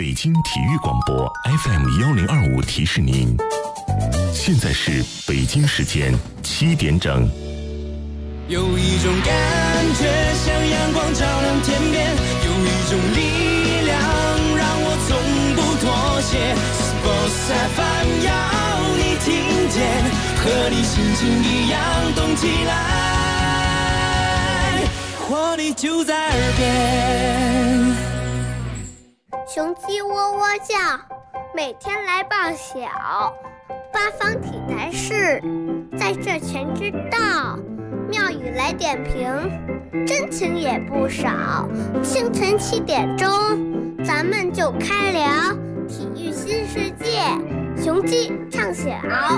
北京体育广播 FM1025提示您，现在是北京时间7点整。 有一种感觉像阳光照亮天边，有一种力量让我从不妥协。Sports FM 要你听见，和你心情一样动起来，活力就在耳边。 雄鸡喔喔叫，每天来报晓。八方体坛事，在这全知道。妙语来点评，真情也不少。清晨7点钟，咱们就开聊体育新世界，雄鸡唱晓。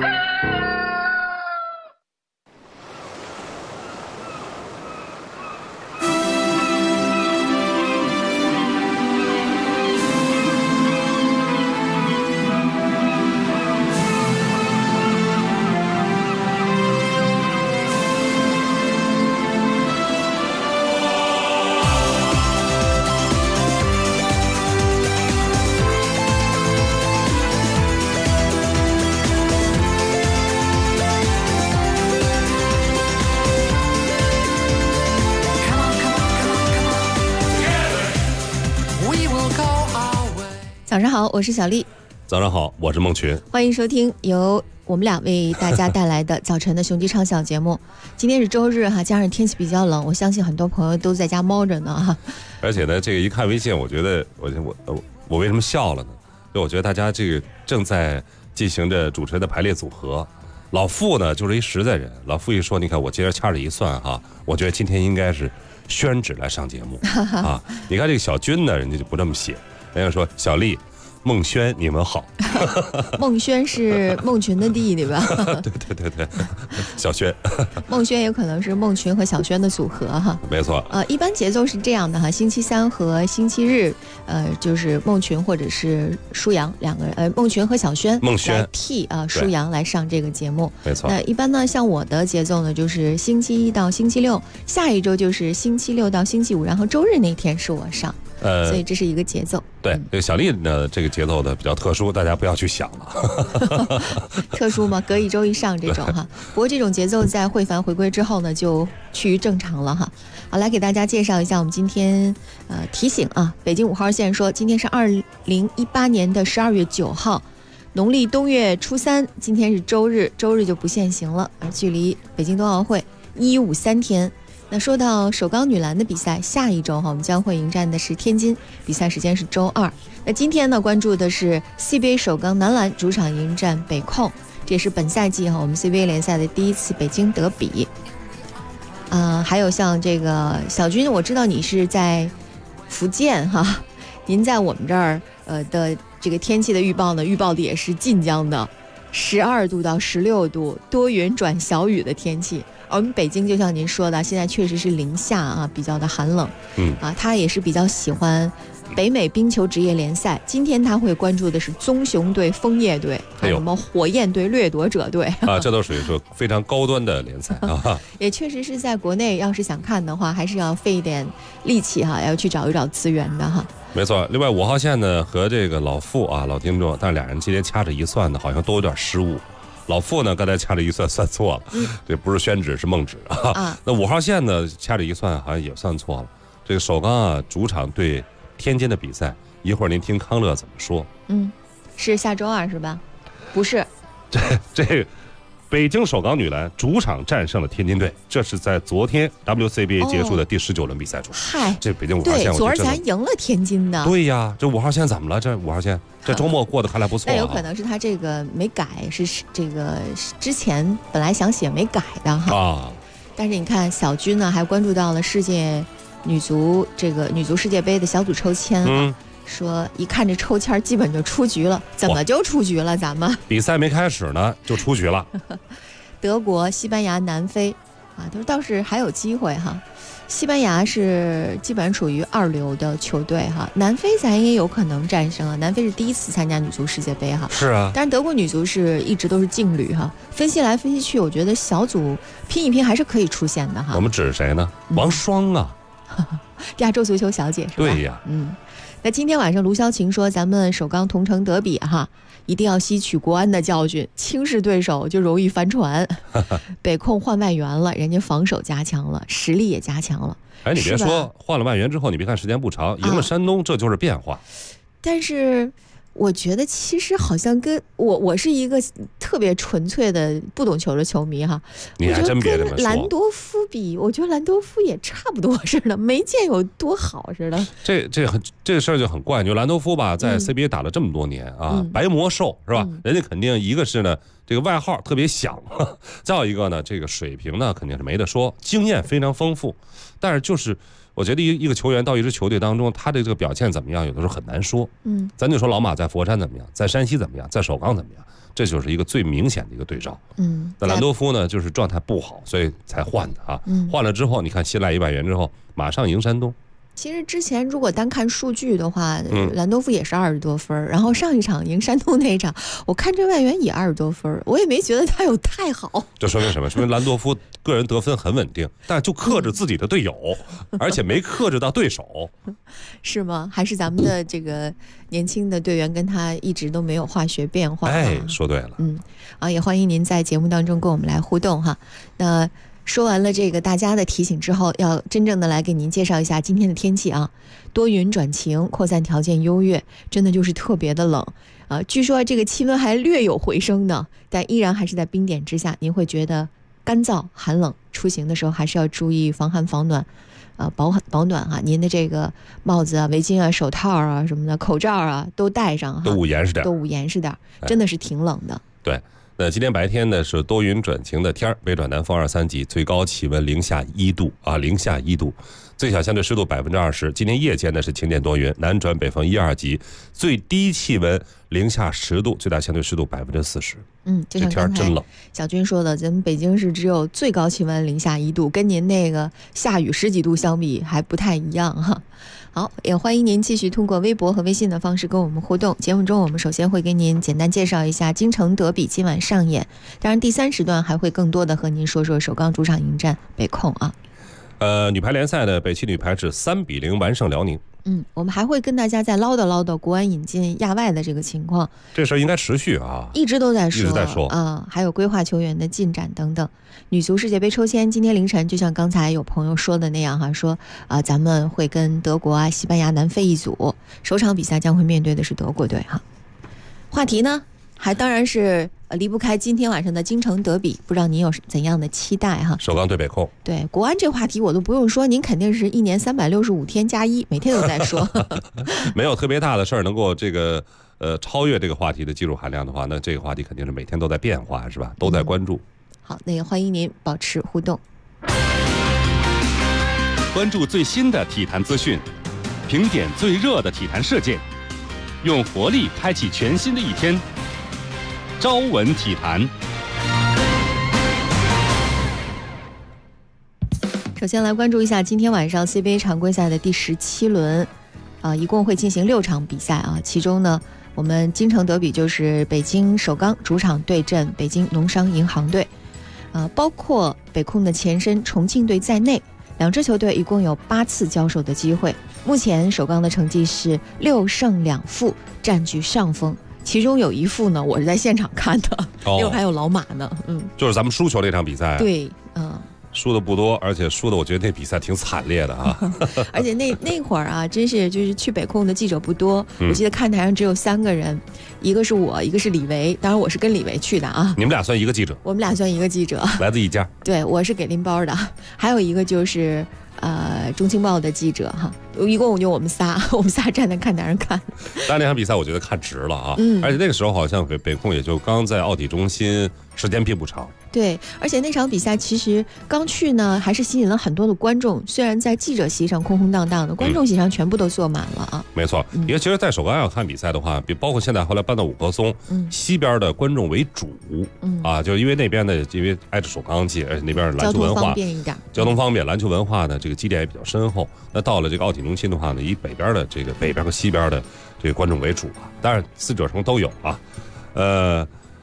早上好，我是小丽。 早上好，我是孟群。 欢迎收听由我们俩为大家带来的早晨的雄鸡唱晓节目。今天是周日哈，加上天气比较冷，我相信很多朋友都在家猫着呢哈。 而且呢，这个一看微信，我觉得我为什么笑了呢？就我觉得大家这个正在进行着主持人的排列组合。老傅呢就是一实在人，老傅一说，你看我今天掐指一算哈，我觉得今天应该是宣纸来上节目啊。你看这个小军呢，人家就不这么写。人家说小丽、孟轩，你们好。 孟轩是孟群的弟弟吧？ 对，小轩。 孟轩有可能是孟群和小轩的组合哈。 没错。 一般节奏是这样的哈，星期三和星期日，就是孟群或者是舒阳两个人，孟群和小轩来替舒阳来上这个节目。 没错。 那一般呢，像我的节奏呢，就是星期一到星期六，下一周就是星期六到星期五，然后周日那天是我上。所以这是一个节奏。 对，这个小丽呢，这个节奏呢比较特殊，大家不要去想了。 特殊吗？隔一周一上这种哈。不过这种节奏在慧凡回归之后呢，就趋于正常了哈。好，来给大家介绍一下我们今天提醒啊，北京5号线说今天是2018年的12月9号，农历冬月初3，今天是周日，周日就不限行了，距离北京冬奥会153天。那说到首钢女篮的比赛，下一周我们将会迎战的是天津，比赛时间是周2。那今天呢，关注的是 CBA 首钢男篮主场迎战北控，这也是本赛季我们 CBA 联赛的第一次北京德比。还有像这个小军，我知道你是在福建哈，您在我们这儿的这个天气的预报呢，预报的也是晋江的12度到16度，多云转小雨的天气。我们北京就像您说的，现在确实是零下啊，比较的寒冷。他也是比较喜欢北美冰球职业联赛。今天他会关注的是棕熊队、枫叶队，还有什么火焰队、掠夺者队啊，这都属于说非常高端的联赛啊。 也确实是在国内，要是想看的话，还是要费一点力气哈，要去找一找资源的哈。 没错，另外5号线呢和这个老傅啊老听众，但是俩人今天掐指一算呢，好像都有点失误。老傅呢，刚才掐指一算错了，这不是宣纸是孟纸啊。那5号线呢，掐指一算好像也算错了。这个首钢啊，主场对天津的比赛，一会儿您听康乐怎么说？ 是下周2是吧？不是， 这个北京首钢女篮主场战胜了天津队，这是在昨天 WCBA 结束的第19轮比赛中。 嗨， 这北京5号线， 对，昨儿才赢了天津的。 对呀，这5号线怎么了？这5号线这周末过得看来不错。 那有可能是他这个没改，是这个之前本来想写没改的哈。但是你看小军呢，还关注到了世界女足世界杯的小组抽签说一看这抽签基本就出局了，怎么就出局了？咱们比赛没开始呢就出局了。 德国、西班牙、南非啊，都倒是还有机会哈。西班牙是基本属于2流的球队哈，南非咱也有可能战胜啊。南非是第一次参加女足世界杯哈。 是啊。 但是德国女足是一直都是劲旅哈。分析来分析去，我觉得小组拼一拼还是可以出现的哈。 我们指谁呢？王霜啊。 亚洲足球小姐是吧？ 对呀。 那今天晚上卢潇晴说，咱们首钢同城德比哈，一定要吸取国安的教训，轻视对手就容易翻船。北控换外援了，人家防守加强了，实力也加强了。 哎，你别说换了外援之后，你别看时间不长，赢了山东，这就是变化。 但是我觉得其实好像跟我是一个特别纯粹的不懂球的球迷哈， 你还真别这么说。 跟兰多夫比，我觉得兰多夫也差不多似的，没见有多好似的。 这个事儿就很怪，就兰多夫吧，在 CBA 打了这么多年啊，白魔兽是吧？人家肯定一个是呢，这个外号特别响，再有一个呢，这个水平呢肯定是没得说，经验非常丰富，但是就是我觉得一个球员到一支球队当中，他的这个表现怎么样，有的时候很难说。咱就说老马在佛山怎么样，在山西怎么样，在首钢怎么样，这就是一个最明显的一个对照。那兰多夫呢，就是状态不好，所以才换的啊。换了之后，你看新来1万元之后，马上赢山东。 其实之前如果单看数据的话，兰多夫也是20多分，然后上一场赢山东那一场，我看这外援也20多分，我也没觉得他有太好。 这说明什么？说明兰多夫个人得分很稳定，但就克制自己的队友，而且没克制到对手。 是吗？还是咱们的这个年轻的队员跟他一直都没有化学变化？ 哎，说对了。 也欢迎您在节目当中跟我们来互动哈。那说完了这个大家的提醒之后，要真正的来给您介绍一下今天的天气啊，多云转晴，扩散条件优越，真的就是特别的冷据说这个气温还略有回升呢，但依然还是在冰点之下，您会觉得干燥寒冷，出行的时候还是要注意防寒防暖保暖哈，您的这个帽子啊、围巾啊、手套啊什么的，口罩啊都戴上哈， 都捂严实点， 真的是挺冷的。 对。那今天白天呢是多云转晴的天儿，北转南风2、3级，最高气温零下1度啊，0下1度，最小相对湿度20%。今天夜间呢是晴间多云，南转北风1、2级，最低气温零下10度，最大相对湿度40%。 就像刚才小军说的，咱们北京市只有最高气温零下1度，跟您那个下雨10几度相比还不太一样哈。好，也欢迎您继续通过微博和微信的方式跟我们互动。节目中我们首先会给您简单介绍一下京城德比今晚上演，当然第3时段还会更多的和您说说首钢主场迎战北控啊。 女排联赛的北汽女排是3-0完胜辽宁。 我们还会跟大家再唠叨国安引进亚外的这个情况， 这事儿应该持续啊， 一直在说啊，还有规划球员的进展等等。女足世界杯抽签今天凌晨，就像刚才有朋友说的那样哈，说咱们会跟德国啊、西班牙、南非一组，首场比赛将会面对的是德国队哈。话题呢，还当然是离不开今天晚上的京城德比，不知道您有怎样的期待哈？首钢对北控。 对国安这话题我都不用说，您肯定是1年365天加1，每天都在说。 没有特别大的事儿能够这个超越这个话题的技术含量的话，那这个话题肯定是每天都在变化，是吧？都在关注。 好，那也欢迎您保持互动， 关注最新的体坛资讯，评点最热的体坛事件，用活力开启全新的一天。朝闻体坛。 首先来关注一下今天晚上 CBA 常规赛的第17轮，一共会进行6场比赛啊。其中呢，我们京城德比就是北京首钢主场对阵北京农商银行队，包括北控的前身重庆队在内，两支球队一共有8次交手的机会。目前首钢的成绩是6胜2负，占据上风。其中有一负呢，我是在现场看的，因为还有老马呢。 就是咱们输球那场比赛。 对， 输的不多，而且输的我觉得那比赛挺惨烈的啊。 而且那会儿啊，真是就是去北控的记者不多，我记得看台上只有3个人，一个是我，一个是李维，当然我是跟李维去的啊。 你们俩算一个记者？我们俩算一个记者， 来自一家。 对，我是给拎包的，还有一个就是中青报的记者哈，一共就我们仨站在看台上看。 但那场比赛我觉得看值了啊，而且那个时候好像北控也就刚在奥体中心，时间并不长。 对，而且那场比赛其实刚去呢，还是吸引了很多的观众。虽然在记者席上空空荡荡的，观众席上全部都坐满了啊。 没错，因为其实，在首钢要看比赛的话，包括现在后来搬到五棵松，西边的观众为主，就是因为那边的因为挨着首钢近，而且那边篮球文化交通方便一点， 交通方便，篮球文化呢这个积淀也比较深厚。那到了这个奥体中心的话呢，以北边和西边的这个观众为主啊，当然4者城都有啊。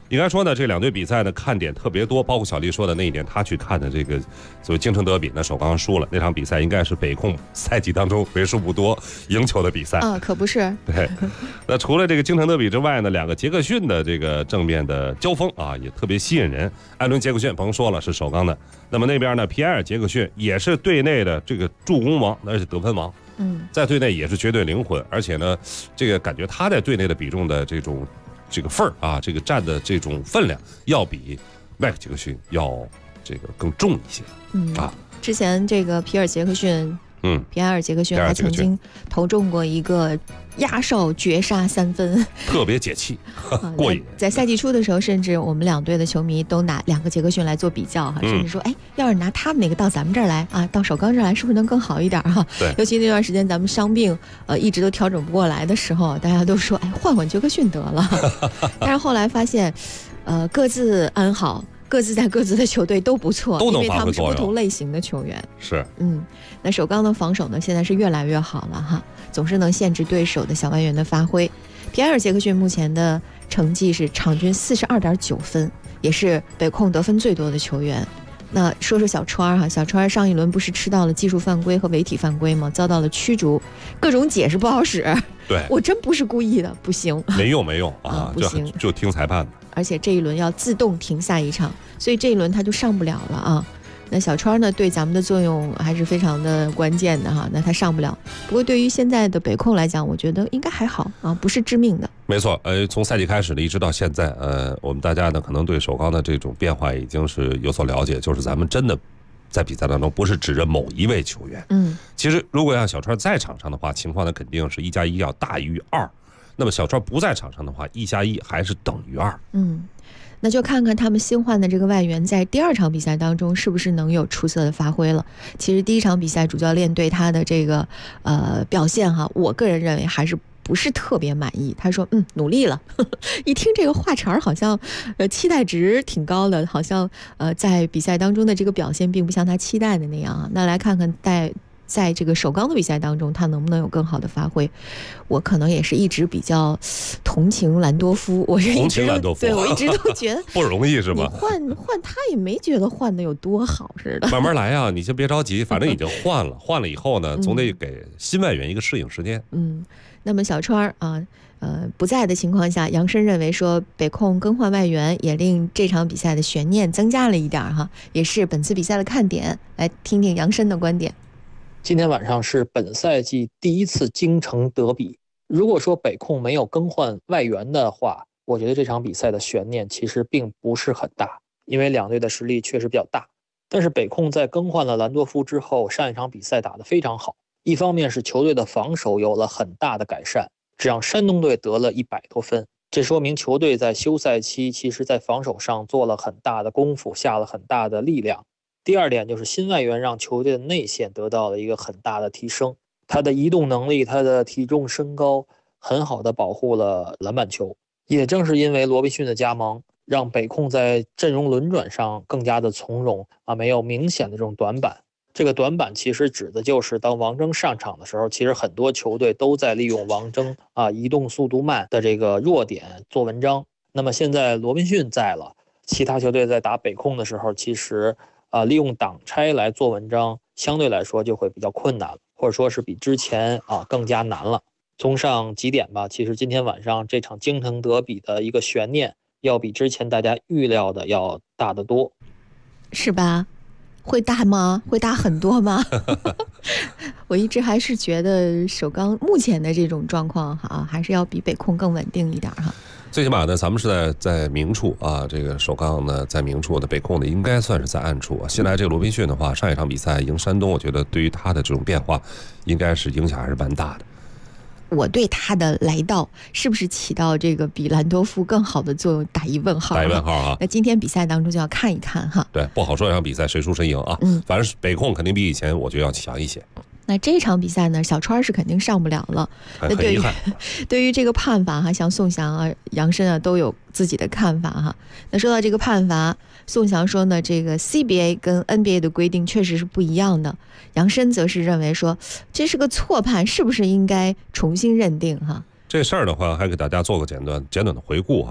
应该说呢，这两队比赛呢看点特别多，包括小丽说的那一年，他去看的这个所谓京城德比，那首钢输了，那场比赛应该是北控赛季当中为数不多赢球的比赛啊，可不是。 对，那除了这个京城德比之外呢，两个杰克逊的这个正面的交锋啊，也特别吸引人。艾伦·杰克逊甭说了，是首钢的，那么那边呢，皮埃尔·杰克逊也是队内的这个助攻王，而且得分王。在队内也是绝对灵魂，而且呢，这个感觉他在队内的比重的这个份儿啊，这个占的这种分量，要比麦克杰克逊要这个更重一些。 之前这个皮埃尔·杰克逊还曾经投中过一个压哨绝杀3分， 特别解气，过瘾。 在赛季初的时候，甚至我们两队的球迷都拿两个杰克逊来做比较哈，甚至说，哎，要是拿他们哪个到咱们这儿来啊，到首钢这儿来，是不是能更好一点哈？ 对。 尤其那段时间咱们伤病一直都调整不过来的时候，大家都说，哎，换杰克逊得了。但是后来发现，各自安好。各自在各自的球队都不错， 都能因为他们是不发挥作用同类型的球员。 是， 那首钢的防守呢，现在是越来越好了哈，总是能限制对手的小外援的发挥。皮埃尔·杰克逊目前的成绩是场均42.9分，也是北控得分最多的球员。那说说小川哈，小川上一轮不是吃到了技术犯规和违体犯规吗？遭到了驱逐，各种解释不好使。 对， 我真不是故意的，不行， 没用啊， 不行， 就听裁判的。 而且这一轮要自动停赛一场，所以这一轮他就上不了了啊。那小川呢，对咱们的作用还是非常的关键的哈。那他上不了，不过对于现在的北控来讲，我觉得应该还好啊，不是致命的。 没错，从赛季开始呢，一直到现在，我们大家呢可能对首钢的这种变化已经是有所了解，就是咱们真的在比赛当中不是指着某一位球员。其实如果让小川在场上的话，情况呢肯定是1+1要大于2。那么小川不在场上的话，1+1还是等于2。 那就看看他们新换的这个外援在第二场比赛当中是不是能有出色的发挥了。其实第一场比赛主教练对他的这个表现哈，我个人认为还是不是特别满意。他说努力了一听这个话茬儿好像期待值挺高的，好像在比赛当中的这个表现并不像他期待的那样啊。那来看看在这个首钢的比赛当中，他能不能有更好的发挥？我可能也是一直比较同情兰多夫，对，我一直都觉得不容易是吧？ 你换他也没觉得换的有多好似的。 慢慢来啊，你先别着急，反正已经换了以后呢，总得给新外援一个适应时间。 那么小川啊，不在的情况下，杨申认为说北控更换外援也令这场比赛的悬念增加了一点哈，也是本次比赛的看点。来听听杨申的观点。 今天晚上是本赛季第一次京城德比。如果说北控没有更换外援的话，我觉得这场比赛的悬念其实并不是很大，因为两队的实力确实比较大。但是北控在更换了兰多夫之后，上一场比赛打得非常好。一方面是球队的防守有了很大的改善，这让山东队得了100多分。这说明球队在休赛期其实在防守上做了很大的功夫，下了很大的力量。第二点就是新外援让球队的内线得到了一个很大的提升，他的移动能力，他的体重身高很好的保护了篮板球。也正是因为罗宾逊的加盟，让北控在阵容轮转上更加的从容啊，没有明显的这种短板。这个短板其实指的就是当王铮上场的时候，其实很多球队都在利用王铮移动速度慢的这个弱点做文章。那么现在罗宾逊在了，其他球队在打北控的时候，其实利用挡拆来做文章，相对来说就会比较困难了，或者说是比之前更加难了。综上几点吧，其实今天晚上这场京城德比的一个悬念，要比之前大家预料的要大得多， 是吧？会大吗？会大很多吗？我一直还是觉得首钢目前的这种状况还是要比北控更稳定一点哈。 最起码呢，咱们是在明处啊，这个首钢呢在明处的，北控呢应该算是在暗处啊。新来这个罗宾逊的话，上一场比赛赢山东，我觉得对于他的这种变化，应该是影响还是蛮大的。 我对他的来到是不是起到这个比兰多夫更好的作用打一问号。那今天比赛当中就要看一看哈。 对，不好说这场比赛谁输谁赢啊。反正北控肯定比以前我觉得要强一些。 那这场比赛呢，小川是肯定上不了了。 很遗憾。 对于这个判罚哈，像宋翔杨申都有自己的看法哈。那说到这个判罚，宋翔说呢，这个 CBA 跟 NBA 的规定确实是不一样的。杨申则是认为说这是个错判，是不是应该重新认定哈？ 这事儿的话，还给大家做个简短的回顾哈。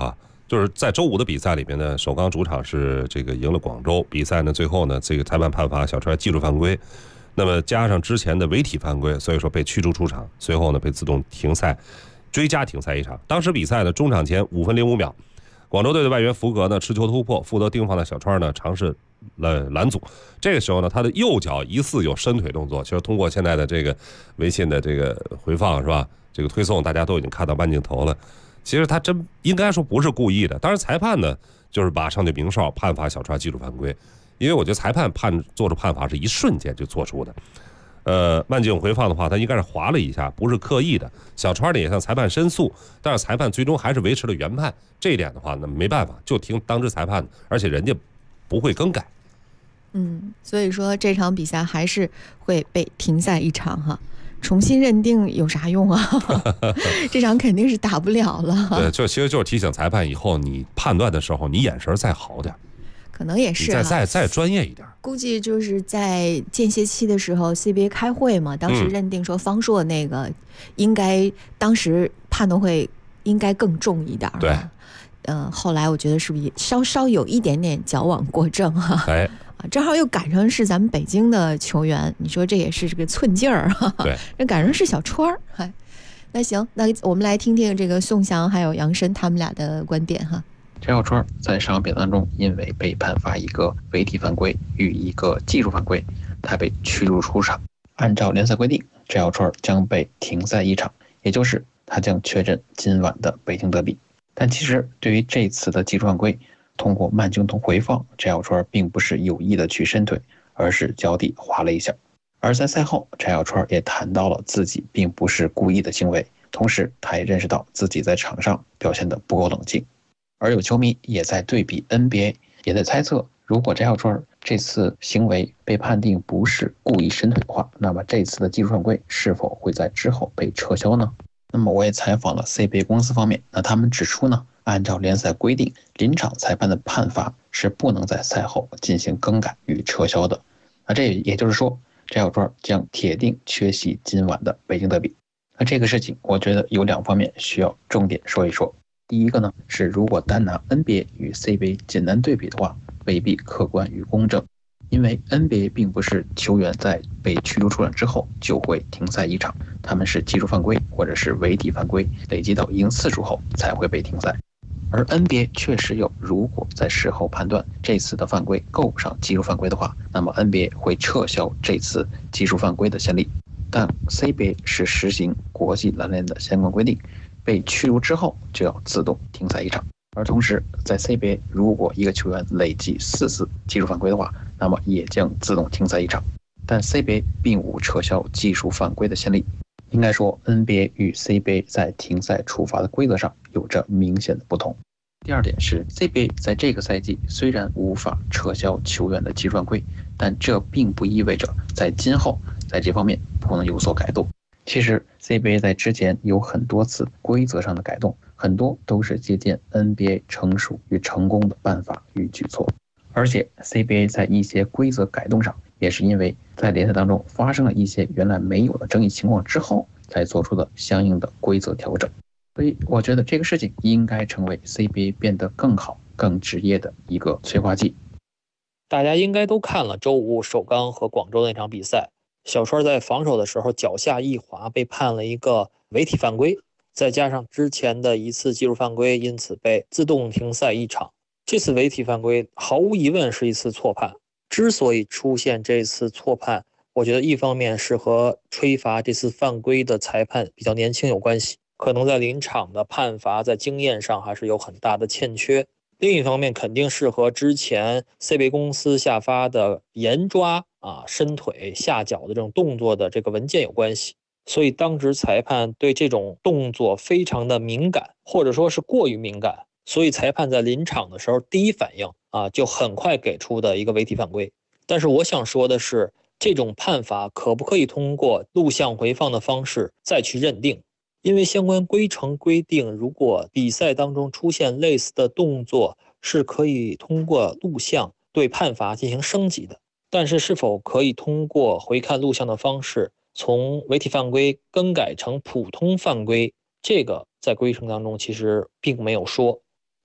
就是在周五的比赛里面呢，首钢主场是这个赢了广州，比赛呢最后呢这个裁判判罚小川技术犯规，那么加上之前的违体犯规，所以说被驱逐出场，随后呢被自动停赛，追加停赛一场。当时比赛呢中场前5分05秒，广州队的外援福格呢持球突破，负责盯防的小川呢尝试拦阻，这个时候呢他的右脚疑似有伸腿动作，其实通过现在的这个微信的这个回放是吧，这个推送大家都已经看到慢镜头了。其实他真应该说不是故意的，当然裁判呢就是马上就明哨判罚小川技术犯规，因为我觉得裁判做出判罚是一瞬间就做出的。慢镜回放的话，他应该是滑了一下，不是刻意的。小川呢也向裁判申诉，但是裁判最终还是维持了原判。这一点的话呢，没办法，就听当值裁判的，而且人家不会更改。 所以说这场比赛还是会被停赛一场哈。重新认定有啥用啊？这场肯定是打不了了。 对，其实就是提醒裁判以后你判断的时候，你眼神再好点， 可能也是再专业一点。 估计就是在间歇期的时候 CBA 开会嘛，当时认定说方硕那个应该当时判的会应该更重一点。 对， 后来我觉得是不是稍稍有一点点矫枉过正哈？ 哎。 正好又赶上是咱们北京的球员，你说这也是这个寸劲儿哈。 对， 这赶上是小川儿。嗨，那行，那我们来听听这个宋翔还有杨申他们俩的观点哈。 翟小川在上场比赛当中，因为被判罚一个违体犯规与一个技术犯规，他被驱逐出场。按照联赛规定，翟小川将被停赛一场，也就是他将确认今晚的北京德比。但其实对于这次的技术犯规，通过慢镜头回放，翟小川并不是有意的去伸腿，而是脚底滑了一下。而在赛后，翟小川也谈到了自己并不是故意的行为，同时他也认识到自己在场上表现得不够冷静。而有球迷也在对比 NBA， 也在猜测，如果翟小川这次行为被判定不是故意伸腿的话，那么这次的技术犯规是否会在之后被撤销呢？那么我也采访了 CBA 公司方面，那他们指出呢，按照联赛规定，临场裁判的判罚是不能在赛后进行更改与撤销的。那这也就是说，翟小川将铁定缺席今晚的北京德比。那这个事情，我觉得有2方面需要重点说一说。第一个呢，是如果单拿 NBA 与 CBA 简单对比的话，未必客观与公正。因为 NBA 并不是球员在被驱逐出场之后就会停赛一场，他们是技术犯规或者是违体犯规累积到一定次数后才会被停赛。而 NBA 确实有，如果在事后判断这次的犯规够不上技术犯规的话，那么 NBA 会撤销这次技术犯规的先例。但 CBA 是实行国际篮联的相关规定，被驱逐之后就要自动停赛一场。而同时在 CBA 如果一个球员累计4次技术犯规的话，那么也将自动停赛一场。但 CBA 并无撤销技术犯规的先例。应该说 NBA 与 CBA 在停赛处罚的规则上有着明显的不同。第二点是 CBA 在这个赛季虽然无法撤销球员的技术犯规，但这并不意味着在今后在这方面不能有所改动。其实 CBA 在之前有很多次规则上的改动，很多都是借鉴 NBA 成熟与成功的办法与举措。而且 CBA 在一些规则改动上，也是因为在联赛当中发生了一些原来没有的争议情况之后，才做出的相应的规则调整。所以我觉得这个事情应该成为 CBA 变得更好、更职业的一个催化剂。 大家应该都看了周五首钢和广州那场比赛，小川在防守的时候脚下一滑，被判了一个违体犯规，再加上之前的一次技术犯规，因此被自动停赛一场。这次违体犯规毫无疑问是一次错判。之所以出现这次错判，我觉得一方面是和吹罚这次犯规的裁判比较年轻有关系，可能在临场的判罚在经验上还是有很大的欠缺。另一方面肯定是和之前 CBA 公司下发的严抓伸腿下脚的这种动作的这个文件有关系。所以当值裁判对这种动作非常的敏感，或者说是过于敏感，所以裁判在临场的时候第一反应就很快给出的一个违体犯规。但是我想说的是，这种判罚可不可以通过录像回放的方式再去认定？因为相关规程规定，如果比赛当中出现类似的动作，是可以通过录像对判罚进行升级的。但是是否可以通过回看录像的方式，从违体犯规更改成普通犯规，这个在规程当中其实并没有说。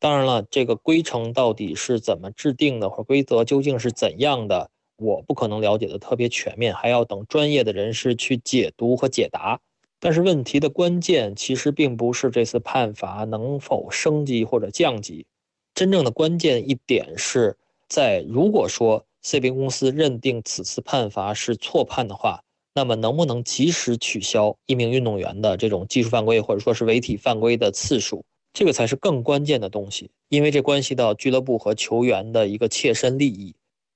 当然了，这个规程到底是怎么制定的，或者规则究竟是怎样的，我不可能了解的特别全面，还要等专业的人士去解读和解答。但是问题的关键其实并不是这次判罚能否升级或者降级，真正的关键一点是在如果说 CBA 公司认定此次判罚是错判的话，那么能不能及时取消一名运动员的这种技术犯规或者说是违体犯规的次数，这个才是更关键的东西，因为这关系到俱乐部和球员的一个切身利益。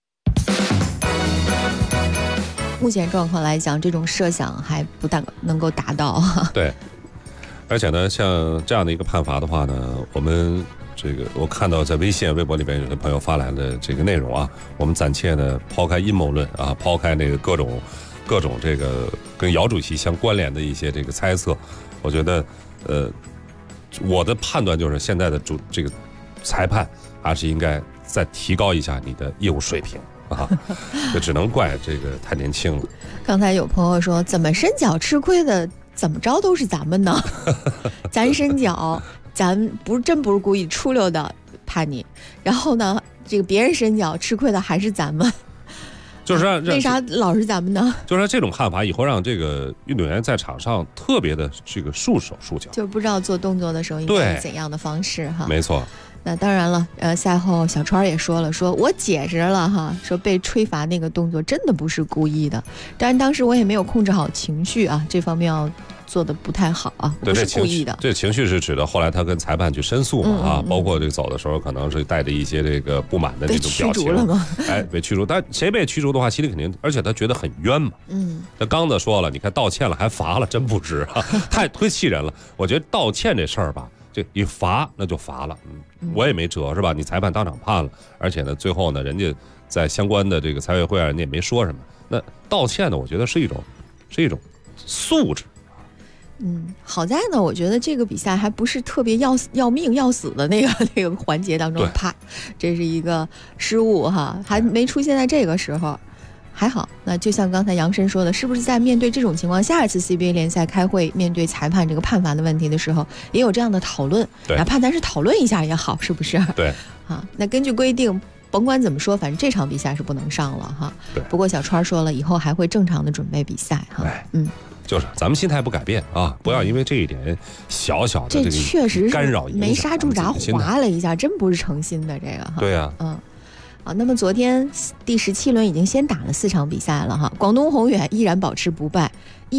目前状况来讲，这种设想还不大能够达到。 对，而且呢，像这样的一个判罚的话呢，我们这个我看到在微信、微博里边有的朋友发来的这个内容啊，我们暂且呢抛开阴谋论啊，抛开那个各种这个跟姚主席相关联的一些这个猜测，我觉得我的判断就是现在的这个裁判还是应该再提高一下你的业务水平。啊，这只能怪这个太年轻了。 刚才有朋友说，怎么伸脚吃亏的，怎么着都是咱们呢？咱伸脚，咱真不是故意出溜的判你，然后呢，这个别人伸脚吃亏的还是咱们。 就是为啥老是咱们呢？ 就是这种看法以后让这个运动员在场上特别的这个束手束脚， 就不知道做动作的时候应该怎样的方式哈。 没错。 那当然了，赛后小川也说了，说我解释了哈，说被吹罚那个动作真的不是故意的，当然当时我也没有控制好情绪啊，这方面要做的不太好啊，不是故意的。 这情绪是指的后来他跟裁判去申诉嘛啊，包括这个走的时候可能是带着一些这个不满的那种表情。被驱逐了吗？哎，被驱逐，但谁被驱逐的话，心里肯定，而且他觉得很冤嘛。那刚子说了，你看道歉了还罚了，真不值啊，太忒气人了。我觉得道歉这事儿吧。这一罚那就罚了，我也没辙是吧？你裁判当场判了，而且呢，最后呢，人家在相关的这个财委会啊，人家也没说什么。那道歉呢，我觉得是一种素质。 好在呢，我觉得这个比赛还不是特别要命要死的那个环节当中，啪，这是一个失误哈，还没出现在这个时候。还好，那就像刚才杨申说的，是不是在面对这种情况，下一次 CBA 联赛开会面对裁判这个判罚的问题的时候，也有这样的讨论，哪怕咱是讨论一下也好，是不是？ 对。 那根据规定，甭管怎么说，反正这场比赛是不能上了哈。不过小川说了，以后还会正常的准备比赛哈。 就是咱们心态不改变啊，不要因为这一点小小的这确实干扰影响， 没刹住闸滑了一下，真不是诚心的这个哈。 对呀。 好，那么昨天第17轮已经先打了4场比赛了哈，广东宏远依然保持不败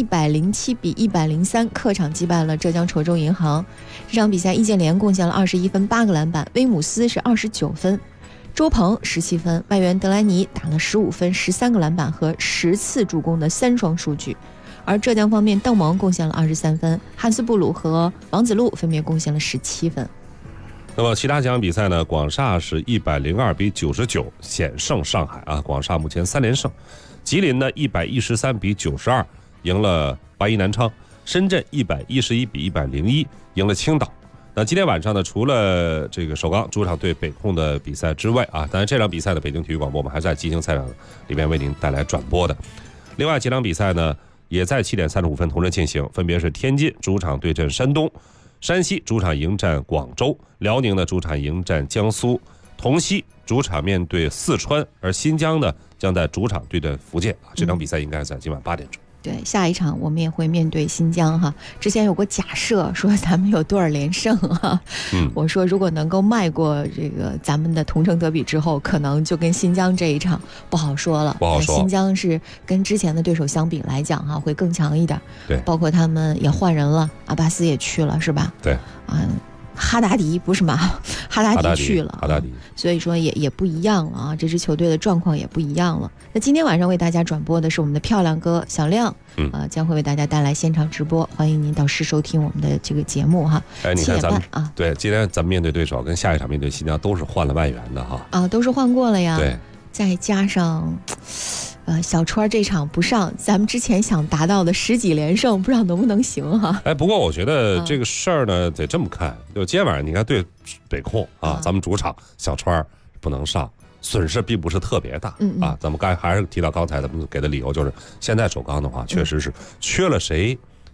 ，107比103客场击败了浙江稠州银行。这场比赛易建联贡献了21分8个篮板，威姆斯是29分，周鹏17分，外援德莱尼打了15分13个篮板和10次助攻的3双数据。而浙江方面，邓蒙贡献了23分，汉斯布鲁和王子路分别贡献了17分。 那么其他几场比赛呢？广厦是102比99险胜上海啊，广厦目前3连胜。吉林呢113比92赢了八一南昌，深圳111比101赢了青岛。那今天晚上呢，除了这个首钢主场对北控的比赛之外啊，当然这场比赛的北京体育广播我们还在激情赛场里面为您带来转播的。另外几场比赛呢，也在7点35分同时进行，分别是天津主场对阵山东。山西主场迎战广州，辽宁的主场迎战江苏，同曦主场面对四川，而新疆呢将在主场对阵福建。这场比赛应该是在今晚8点钟。 对，下一场我们也会面对新疆哈。之前有过假设说咱们有多少连胜哈，我说如果能够迈过这个咱们的同城德比之后，可能就跟新疆这一场不好说了。 不好说。 新疆是跟之前的对手相比来讲哈，会更强一点。 对， 包括他们也换人了，阿巴斯也去了是吧？ 对。 哈达迪不是吗？哈达迪去了， 哈达迪， 所以说也不一样了啊，这支球队的状况也不一样了。那今天晚上为大家转播的是我们的漂亮哥小亮，将会为大家带来现场直播，欢迎您到时收听我们的这个节目哈。 你看咱们啊，对，今天咱们面对对手跟下一场面对新疆都是换了外援的哈， 都是换过了呀。 对， 再加上。小川这场不上，咱们之前想达到的10几连胜，不知道能不能行哈。 不过我觉得这个事儿呢，得这么看。就今天晚上你看对北控啊，咱们主场小川不能上，损失并不是特别大啊。咱们还是提到刚才咱们给的理由，就是现在首钢的话，确实是缺了谁，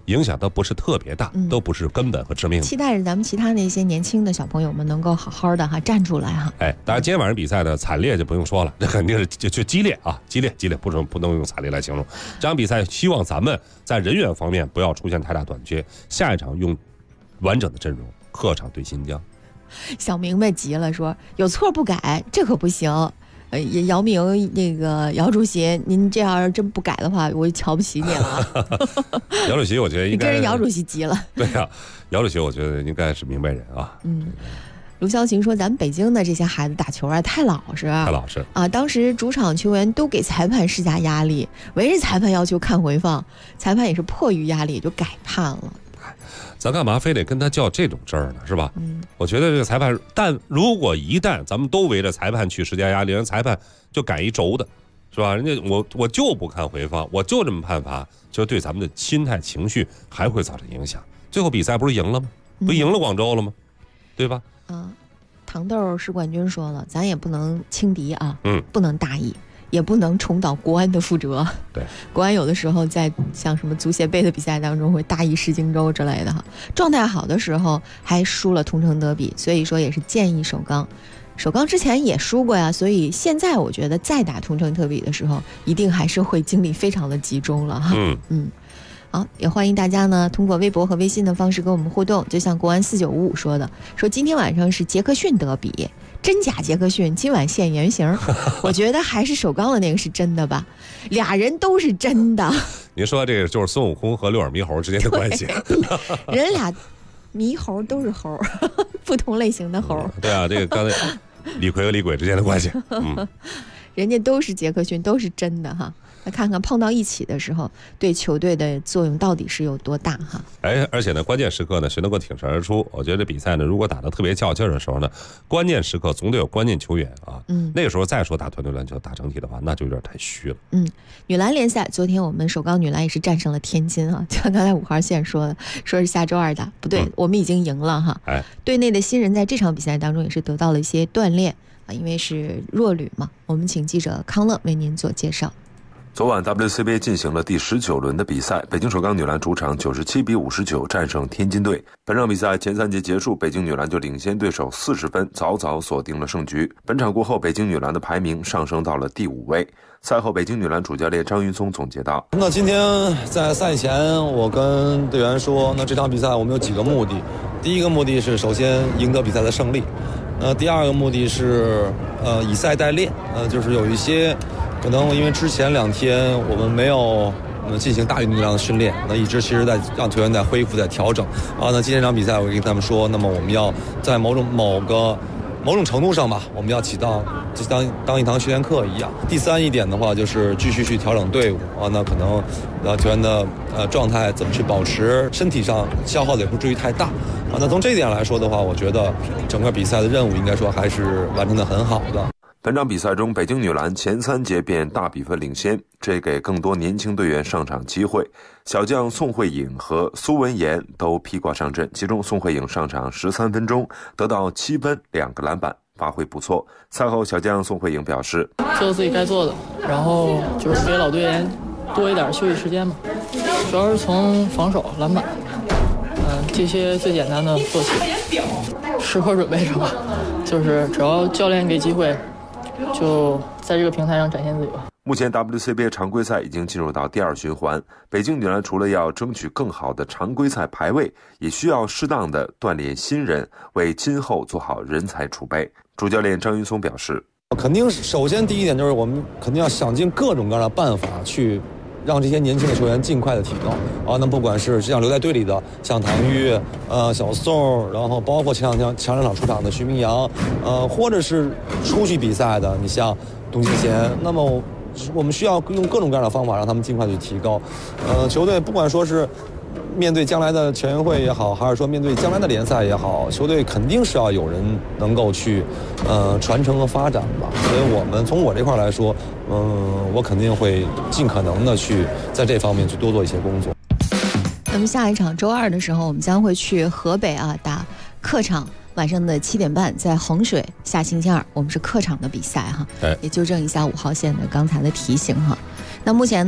影响都不是特别大，都不是根本和致命的。 期待着咱们其他那些年轻的小朋友们能够好好的站出来当然今天晚上比赛呢，惨烈就不用说了，这肯定是就激烈啊，激烈，不能用惨烈来形容。这场比赛希望咱们在人员方面不要出现太大短缺，下一场用完整的阵容，客场对新疆。 小明白急了，说有错不改，这可不行。姚明姚主席，您这样真不改的话，我就瞧不起你了。 姚主席，我觉得应该你跟人姚主席急了。 对呀，姚主席，我觉得应该是明白人啊。 卢潇晴说：“咱们北京的这些孩子打球太老实啊！当时主场球员都给裁判施加压力，围着裁判要求看回放，裁判也是迫于压力就改判了。 咱干嘛非得跟他较这种真儿呢？是吧？我觉得这个裁判，但如果一旦咱们都围着裁判去施加压力，人裁判就改一轴的，是吧？人家我就不看回放，我就这么判罚，就对咱们的心态情绪还会造成影响。最后比赛不是赢了吗？不赢了广州了吗？对吧？ 糖豆是冠军说了，咱也不能轻敌啊，不能大意。”也不能重蹈国安的覆辙。 对， 国安有的时候在像什么足协杯的比赛当中会大意失荆州之类的状态好的时候还输了同城德比，所以说也是建议首钢之前也输过呀，所以现在我觉得再打同城德比的时候，一定还是会精力非常的集中了好，也欢迎大家呢通过微博和微信的方式跟我们互动。就像国安4955说的，说今天晚上是杰克逊德比，真假杰克逊今晚现原形。我觉得还是首钢的那个是真的吧，俩人都是真的。 您说这个就是孙悟空和六耳猕猴之间的关系。 人俩猕猴都是猴，不同类型的猴。 对啊，这个刚才李逵和李鬼之间的关系， 人家都是杰克逊，都是真的那看看碰到一起的时候，对球队的作用到底是有多大而且呢，关键时刻呢，谁能够挺身而出？我觉得这比赛呢，如果打得特别较劲儿的时候呢，关键时刻总得有关键球员啊。那个时候再说打团队篮球、打整体的话，那就有点太虚了。 女篮联赛，昨天我们首钢女篮也是战胜了天津就像刚才5号线说的，说是下周2打，不对，我们已经赢了队内的新人在这场比赛当中也是得到了一些锻炼因为是弱旅嘛。我们请记者康乐为您做介绍。 昨晚 WCBA 进行了第19轮的比赛，北京首钢女篮主场97比59战胜天津队。本场比赛前3节结束，北京女篮就领先对手40分，早早锁定了胜局。本场过后，北京女篮的排名上升到了第5位。赛后，北京女篮主教练张云松总结道： 那今天在赛前，我跟队员说，那这场比赛我们有几个目的。第一个目的是首先赢得比赛的胜利，第二个目的是以赛代练，就是有一些可能因为之前2天我们没有进行大运动量的训练，那一直其实在让球员在恢复、在调整那今天这场比赛我跟他们说，那么我们要在某种程度上吧，我们要起到就当一堂训练课一样。第3一点的话，就是继续去调整队伍那可能球员的状态怎么去保持，身体上消耗的也不至于太大那从这一点来说的话，我觉得整个比赛的任务应该说还是完成的很好的。 本场比赛中，北京女篮前3节便大比分领先，这给更多年轻队员上场机会。小将宋慧颖和苏文妍都披挂上阵，其中宋慧颖上场13分钟，得到7分2个篮板，发挥不错。赛后，小将宋慧颖表示： 做自己该做的，然后就是给老队员多一点休息时间嘛，主要是从防守、篮板，这些最简单的做起，时刻准备着吧，就是只要教练给机会，就在这个平台上展现自己吧。 目前 WCBA 常规赛已经进入到第2循环，北京女篮除了要争取更好的常规赛排位，也需要适当的锻炼新人，为今后做好人才储备。主教练张云松表示： 肯定首先第一点就是我们肯定要想尽各种各样的办法去让这些年轻的球员尽快的提高那不管是像留在队里的像唐钰小宋，然后包括前2场出场的徐明阳或者是出去比赛的你像董洁贤，那么我们需要用各种各样的方法让他们尽快去提高球队不管说是面对将来的全运会也好，还是说面对将来的联赛也好，球队肯定是要有人能够去传承和发展吧。所以我们从我这块来说我肯定会尽可能的去在这方面去多做一些工作。 那么下一场周2的时候，我们将会去河北打客场，晚上的7点半在衡水下星期2，我们是客场的比赛也纠正一下5号线的刚才的提醒那目前呢，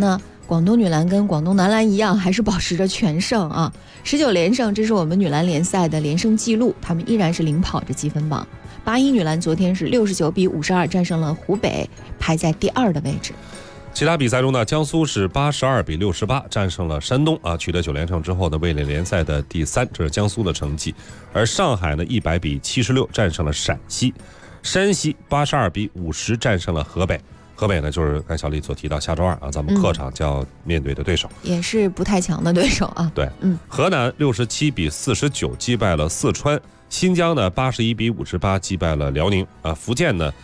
广东女篮跟广东男篮一样，还是保持着全胜啊，19连胜，这是我们女篮联赛的连胜纪录，他们依然是领跑着积分榜。81女篮昨天是69比52战胜了湖北，排在第2的位置。 其他比赛中呢，江苏是82比68战胜了山东啊，取得9连胜之后呢，位列联赛的第3，这是江苏的成绩。而上海呢100比76战胜了陕西，山西82比50战胜了河北。河北呢，就是刚才小丽所提到下周2啊，咱们客场就要面对的对手， 也是不太强的对手啊。 对，河南67比49击败了四川，新疆呢81比58击败了辽宁啊，福建呢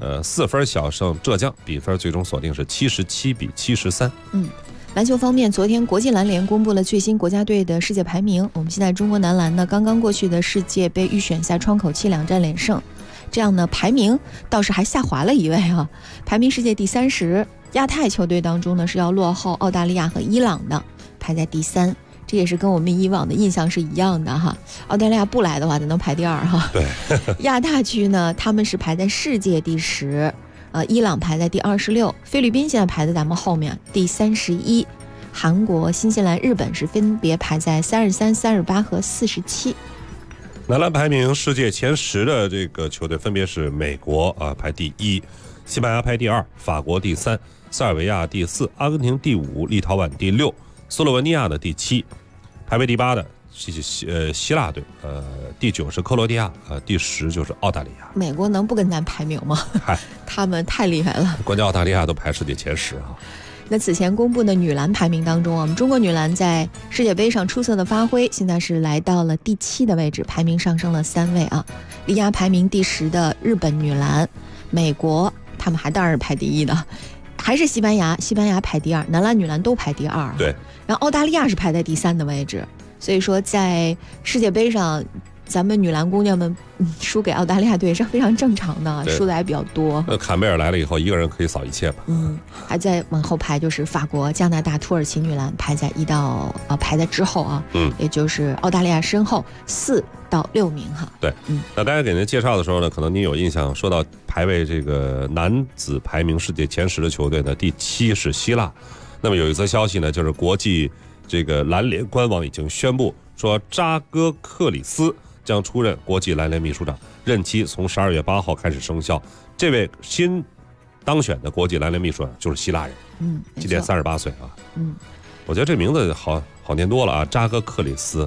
4分小胜浙江，比分最终锁定是77比73。 篮球方面，昨天国际篮联公布了最新国家队的世界排名。我们现在中国男篮呢，刚刚过去的世界杯预选赛窗口期2战连胜，这样呢排名倒是还下滑了1位啊，排名世界第30。亚太球队当中呢是要落后澳大利亚和伊朗的，排在第3。这也是跟我们以往的印象是一样的哈，澳大利亚不来的话才能排第2哈。 对， 亚大区呢，他们是排在世界第10，伊朗排在第26，菲律宾现在排在咱们后面第31，韩国、新西兰、日本是分别排在33、38和47。 男篮排名世界前10的这个球队分别是美国啊排第1，西班牙排第2，法国第3，塞尔维亚第4，阿根廷第5，立陶宛第6，斯洛文尼亚的第7。排位第8的希腊队，第9是克罗地亚，第10就是澳大利亚。 美国能不跟咱排名吗？他们太厉害了， 关键澳大利亚都排世界前10啊。 那此前公布的女篮排名当中，我们中国女篮在世界杯上出色的发挥，现在是来到了第7的位置，排名上升了3位啊。力压排名第10的日本女篮，美国他们还当然是排第1的，还是西班牙排第2，男篮女篮都排第2。 对。 然后澳大利亚是排在第3的位置，所以说在世界杯上，咱们女篮姑娘们输给澳大利亚队是非常正常的，输的还比较多。 坎贝尔来了以后，一个人可以扫一切吧。 还在往后排就是法国、加拿大、土耳其女篮排在排在之后啊，也就是澳大利亚身后4到6名哈。 对，那大家给您介绍的时候呢，可能您有印象，说到排位这个男子排名世界前10的球队呢，第7是希腊。那么有一则消息呢，就是国际这个篮联官网已经宣布说，扎戈克里斯将出任国际篮联秘书长，任期从12月8号开始生效。这位新当选的国际篮联秘书长就是希腊人，今年38岁啊。我觉得这名字好念多了啊，扎戈克里斯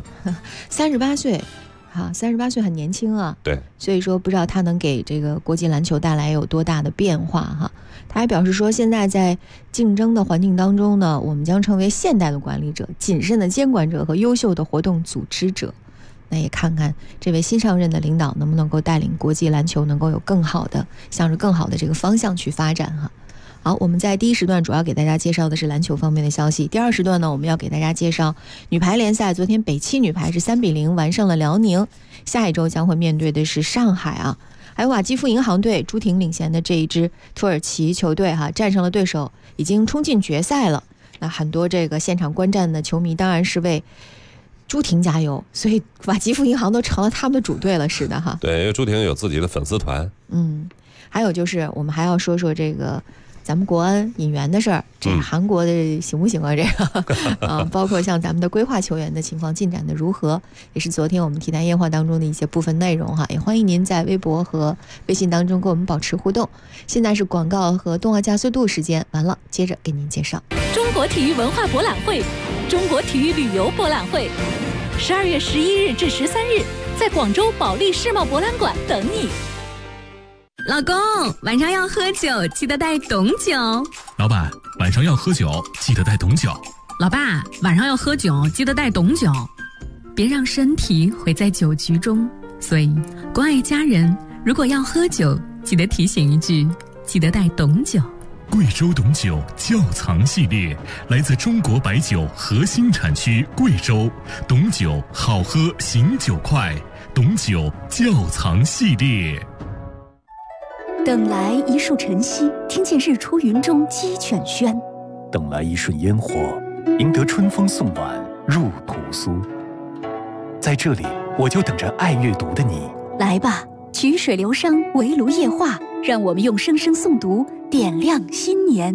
，38岁。38岁很年轻啊， 对， 所以说不知道他能给这个国际篮球带来有多大的变化哈。他还表示说，现在在竞争的环境当中呢，我们将成为现代的管理者、谨慎的监管者和优秀的活动组织者。那也看看这位新上任的领导能不能够带领国际篮球能够有更好的向着更好的这个方向去发展哈。好，我们在第1时段主要给大家介绍的是篮球方面的消息。第2时段呢，我们要给大家介绍女排联赛。昨天北七女排是3比0完胜了辽宁，下一周将会面对的是上海啊，还有瓦基弗银行队朱婷领衔的这一支土耳其球队哈，战胜了对手，已经冲进决赛了。那很多这个现场观战的球迷当然是为朱婷加油，所以瓦基弗银行都成了他们的主队了，是的哈。 对，因为朱婷有自己的粉丝团。 还有就是我们还要说说这个咱们国安引援的事儿，这韩国的行不行啊？这个包括像咱们的规划球员的情况进展的如何，也是昨天我们体坛夜话当中的一些部分内容哈。也欢迎您在微博和微信当中跟我们保持互动。现在是广告和动画加速度时间，完了接着给您介绍中国体育文化博览会、中国体育旅游博览会，12月11日至13日，在广州保利世贸博览馆等你。 老公，晚上要喝酒，记得带董酒。 老板，晚上要喝酒，记得带董酒。 老爸，晚上要喝酒，记得带董酒。别让身体毁在酒局中。所以，关爱家人，如果要喝酒，记得提醒一句，记得带董酒。 贵州董酒窖藏系列，来自中国白酒核心产区贵州，董酒好喝，醒酒快，董酒窖藏系列。 等来一树晨曦，听见日出云中鸡犬喧； 等来一瞬烟火，赢得春风送暖入屠苏。在这里，我就等着爱阅读的你。 来吧，曲水流觞，围炉夜话，让我们用声声诵读点亮新年。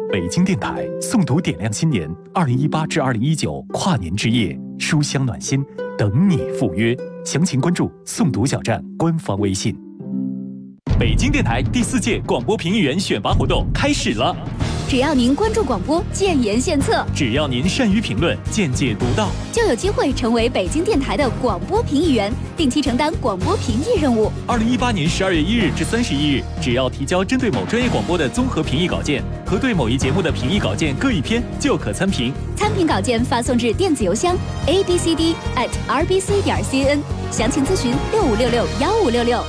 北京电台诵读点亮新年2018至2019跨年之夜，书香暖心，等你赴约。详情关注诵读小站官方微信。北京电台第4届广播评议员选拔活动开始了。 只要您关注广播，建言献策； 只要您善于评论，见解独到， 就有机会成为北京电台的广播评议员，定期承担广播评议任务。 2018年12月1日至31日，只要提交针对某专业广播的综合评议稿件和对某一节目的评议稿件各1篇，就可参评。 参评稿件发送至电子邮箱 abcd@rbc.cn， 详情咨询65661566。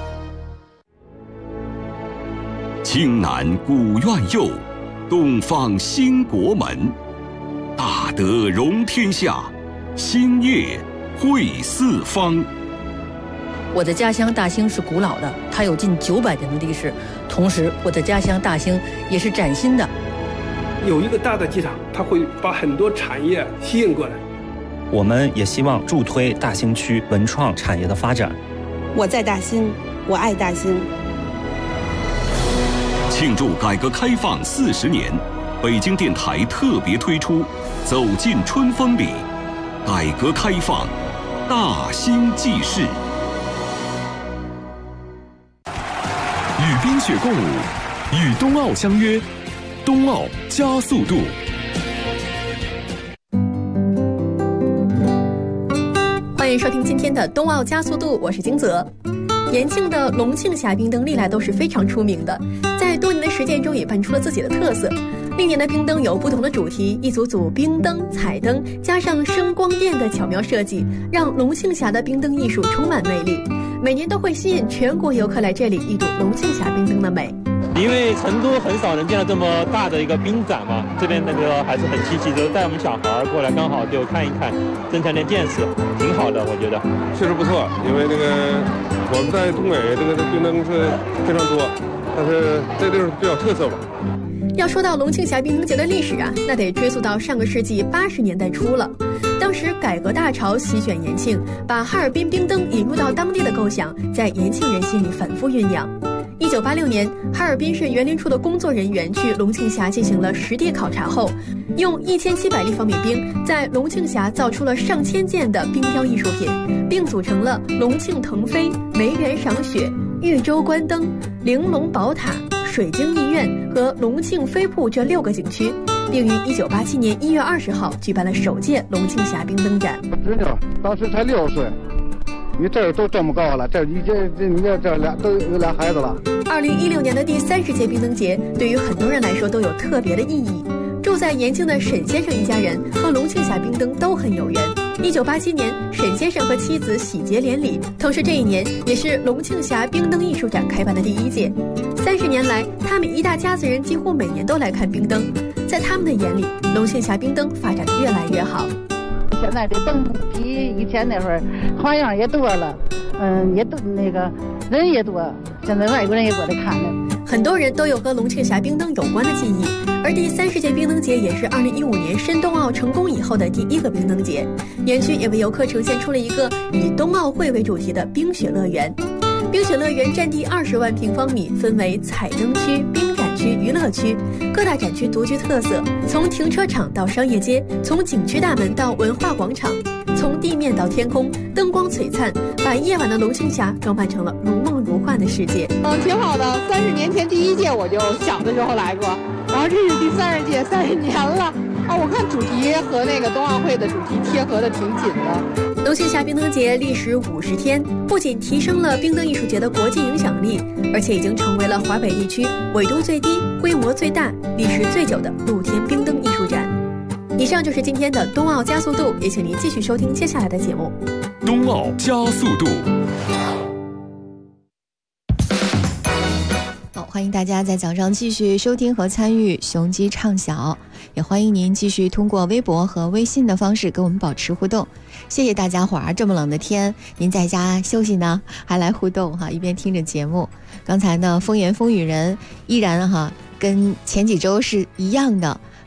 青南古院右，东方兴国门，大德容天下，兴业惠四方。 我的家乡大兴是古老的，它有近900年的历史。同时，我的家乡大兴也是崭新的。 有一个大的机场，它会把很多产业吸引过来。 我们也希望助推大兴区文创产业的发展。 我在大兴，我爱大兴。 庆祝改革开放40年，北京电台特别推出《走进春风里》，改革开放大兴纪事。 与冰雪共舞，与冬奥相约，冬奥加速度。 欢迎收听今天的冬奥加速度，我是金泽。延庆的龙庆峡冰灯历来都是非常出名的，在多年的实践中也扮出了自己的特色。历年的冰灯有不同的主题，一组组冰灯、彩灯，加上声光电的巧妙设计，让龙庆峡的冰灯艺术充满魅力。每年都会吸引全国游客来这里一睹龙庆峡冰灯的美。 因为成都很少能见到这么大的一个冰展嘛，这边那个还是很积极，就带我们小孩过来，刚好就看一看，增强点见识，挺好的，我觉得确实不错。因为这个我们在东北这个冰灯是非常多，但是这地方比较特色吧。 要说到龙庆峡冰灯节的历史啊，那得追溯到上个世纪80年代初了。当时改革大潮席卷延庆，把哈尔滨冰灯引入到当地的构想，在延庆人心里反复酝酿。1986年，哈尔滨市园林处的工作人员去龙庆峡进行了实地考察后，用1700立方米冰在龙庆峡造出了上千件的冰雕艺术品，并组成了龙庆腾飞、梅园赏雪、豫州观灯、玲珑宝塔、水晶艺院和龙庆飞瀑这6个景区，并于1987年1月20号举办了首届龙庆峡冰灯展。 侄女当时才6岁，你这都这么高了，你这俩都有俩孩子了。 2016年的第30届冰灯节对于很多人来说都有特别的意义。住在延庆的沈先生一家人和龙庆峡冰灯都很有缘。1987年，沈先生和妻子喜结连理，同时这一年也是龙庆峡冰灯艺术展开办的第1届。30年来，他们一大家子人几乎每年都来看冰灯。在他们的眼里，龙庆峡冰灯发展得越来越好。 现在的灯比以前那会儿花样也多了，也多那个人也多，现在外国人也过来看了。 很多人都有和龙庆峡冰灯有关的记忆，而第30届冰灯节也是2015年申冬奥成功以后的第1个冰灯节。园区也为游客呈现出了一个以冬奥会为主题的冰雪乐园。冰雪乐园占地20万平方米，分为彩灯区、冰展区、娱乐区，各大展区独具特色，从停车场到商业街，从景区大门到文化广场，从地面到天空，灯光璀璨，把夜晚的龙庆峡装扮成了如梦如幻的世界。 挺好的。30年前第1届我就小的时候来过，然后这是第30届，30年了。我看主题和那个冬奥会的主题贴合的挺紧的。 龙庆峡冰灯节历时50天，不仅提升了冰灯艺术节的国际影响力，而且已经成为了华北地区纬度最低、规模最大、历时最久的露天冰灯艺术展。以上就是今天的冬奥加速度，也请您继续收听接下来的节目。 冬奥加速度。 欢迎大家在早上继续收听和参与雄鸡唱晓，也欢迎您继续通过微博和微信的方式跟我们保持互动。谢谢大家伙儿，这么冷的天，您在家休息呢，还来互动哈，一边听着节目。刚才呢，风言风语人依然哈跟前几周是一样的，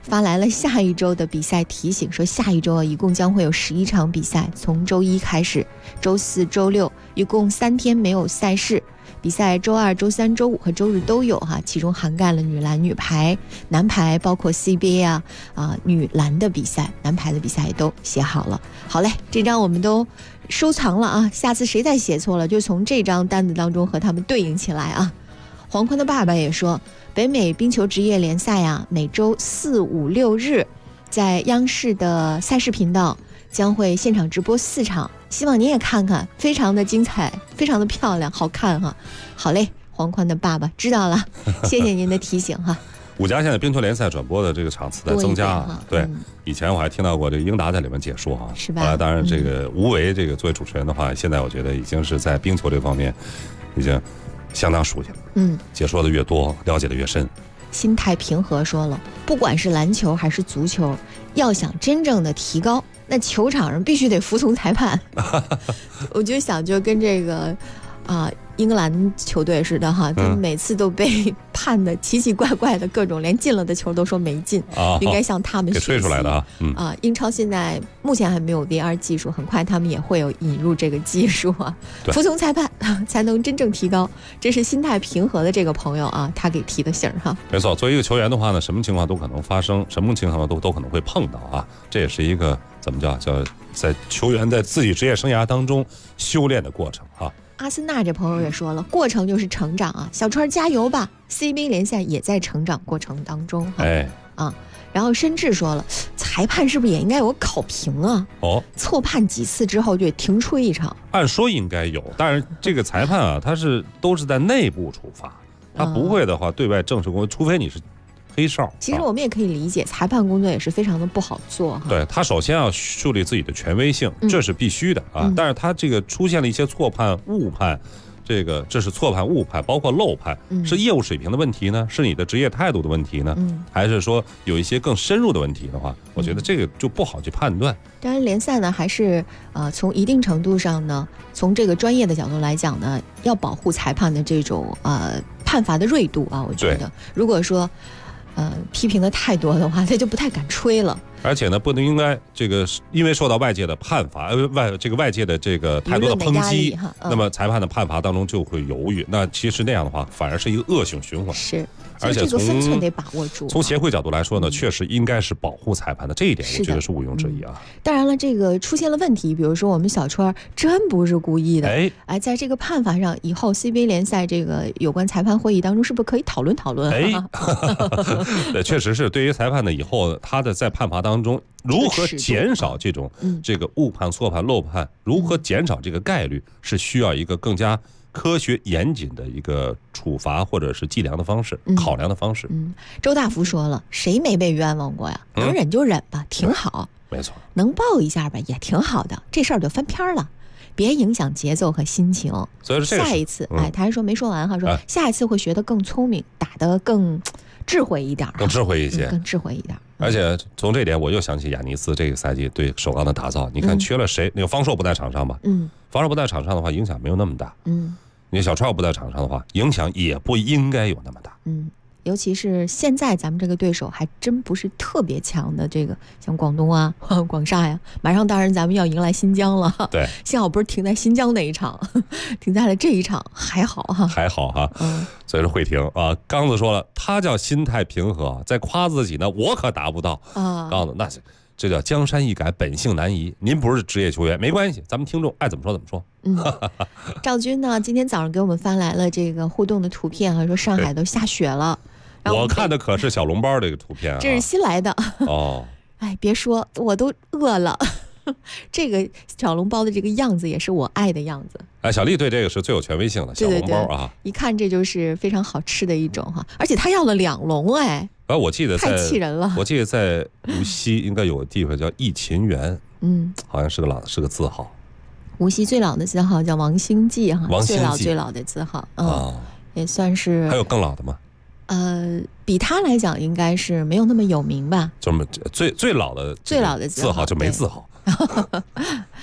发来了下一周的比赛提醒，说下一周啊，一共将会有11场比赛，从周一开始，周四、周六一共3天没有赛事。比赛周二、周三、周五和周日都有哈，其中涵盖了女篮、女排、男排，包括 CBA 女篮的比赛，男排的比赛也都写好了。好嘞，这张我们都收藏了啊，下次谁再写错了，就从这张单子当中和他们对应起来啊。黄坤的爸爸也说，北美冰球职业联赛啊，每周4、5、6日在央视的赛事频道将会现场直播4场，希望您也看看，非常的精彩，非常的漂亮，好看哈。好嘞，黄宽的爸爸知道了，谢谢您的提醒哈。 5家现在冰球联赛转播的这个场次在增加，对，以前我还听到过这个英达在里面解说啊， 是吧？ 后来当然这个吴为这个作为主持人的话，现在我觉得已经是在冰球这方面已经相当熟悉了，解说的越多，了解的越深。 心态平和说了，不管是篮球还是足球，要想真正的提高，那球场上必须得服从裁判。我就想就跟这个英格兰球队似的哈，他们每次都被判的奇奇怪怪的各种，连进了的球都说没进，应该向他们学习。 给吹出来的英超现在目前还没有 VR 技术，很快他们也会有引入这个技术啊，服从裁判才能真正提高。这是心态平和的这个朋友啊，他给提的醒哈。 没错，作为一个球员的话呢，什么情况都可能发生，什么情况都可能会碰到啊，这也是一个怎么叫在球员在自己职业生涯当中修炼的过程啊。 阿森纳这朋友也说了，过程就是成长啊，小川加油吧 ！CBA 联赛也在成长过程当中然后申智说了，裁判是不是也应该有考评啊？错判几次之后就停吹一场。 按说应该有，但是这个裁判啊，他都是在内部处罚，他不会的话对外正式公，除非你是黑哨。 其实我们也可以理解，裁判工作也是非常的不好做哈。 对，他首先要树立自己的权威性，这是必须的啊。但是他这个出现了一些错判、误判，这是错判、误判，包括漏判，是业务水平的问题呢？是你的职业态度的问题呢？还是说有一些更深入的问题的话，我觉得这个就不好去判断。 当然，联赛呢还是从一定程度上呢，从这个专业的角度来讲呢，要保护裁判的这种判罚的锐度啊。我觉得，如果说批评的太多的话，他就不太敢吹了。 而且呢，不能应该这个因为受到外界的判罚，外界的这个太多的抨击，那么裁判的判罚当中就会犹豫。那其实那样的话，反而是一个恶性循环。 是， 而且这个分寸得把握住。 从协会角度来说呢，确实应该是保护裁判的，这一点我觉得是毋庸置疑啊。 当然了，这个出现了问题，比如说我们小川真不是故意的，在这个判罚上，以后 CBA 联赛这个有关裁判会议当中，是不是可以讨论讨论？ 对，确实是对于裁判呢，以后他的在判罚当中如何减少这种这个误判、错判、漏判，如何减少这个概率，是需要一个更加科学严谨的一个处罚或者是计量的方式、考量的方式。 周大福说了，谁没被冤枉过呀？能忍就忍吧，挺好。 没错， 能报一下吧，也挺好的。这事儿就翻篇了，别影响节奏和心情。 所以下一次，他还说没说完哈，说下一次会学得更聪明，打得更智慧一点， 更智慧一些， 更智慧一点。 而且从这点，我又想起亚尼斯这个赛季对首钢的打造。你看缺了谁？那个方硕不在场上吧？方硕不在场上的话，影响没有那么大。你小川不在场上的话，影响也不应该有那么大。 尤其是现在咱们这个对手还真不是特别强的，这个像广东啊、广厦呀，马上当然咱们要迎来新疆了。 对， 幸好不是停在新疆那一场，停在了这一场，还好哈， 还好哈。所以说会停啊。刚子说了，他叫心态平和，在夸自己呢，我可达不到啊。刚子那这叫江山易改，本性难移。您不是职业球员，没关系，咱们听众爱怎么说怎么说。 赵军呢，今天早上给我们发来了这个互动的图片啊，说上海都下雪了。 我看的可是小笼包这个图片啊， 这是新来的哦。 哎，别说，我都饿了。这个小笼包的这个样子也是我爱的样子。 哎，小丽对这个是最有权威性的小笼包啊， 一看这就是非常好吃的一种哈，而且他要了2笼哎。 我记得太气人了。 我记得在无锡应该有个地方叫忆秦园，好像是个字号。 无锡最老的字号叫王兴记哈，最老的字号也算是。 还有更老的吗？ 比他来讲应该是没有那么有名吧。 最老的字号就没字号。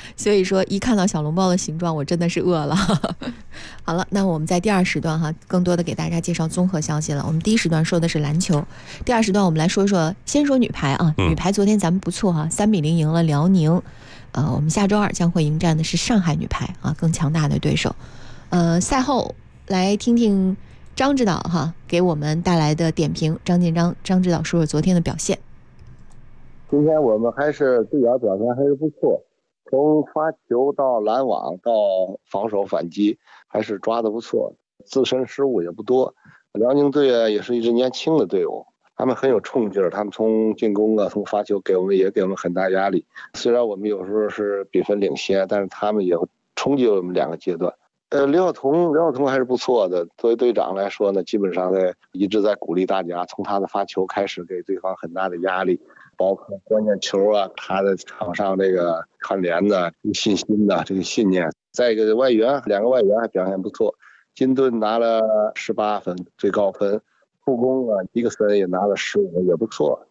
所以说一看到小笼包的形状，我真的是饿了。好了，那我们在第2时段更多的给大家介绍综合消息了。我们第1时段说的是篮球，第2时段我们来说说，先说女排女排昨天咱们不错3比0赢了辽宁。我们下周2将会迎战的是上海女排更强大的对手。赛后来听听张指导给我们带来的点评。张建章张指导说说昨天的表现。 今天我们还是队员表现还是不错，从发球到拦网到防守反击还是抓得不错，自身失误也不多。辽宁队也是一支年轻的队伍，他们很有冲劲儿，他们从进攻从发球给我们很大压力。虽然我们有时候是比分领先，但是他们也冲击我们2个阶段。刘晓彤还是不错的，作为队长来说呢，基本上一直在鼓励大家，从他的发球开始给对方很大的压力，包括关键球他的场上这个串联的信心的这个信念。再一个2个外援还表现不错，金盾拿了18分最高分，助攻迪克森也拿了15，也不错。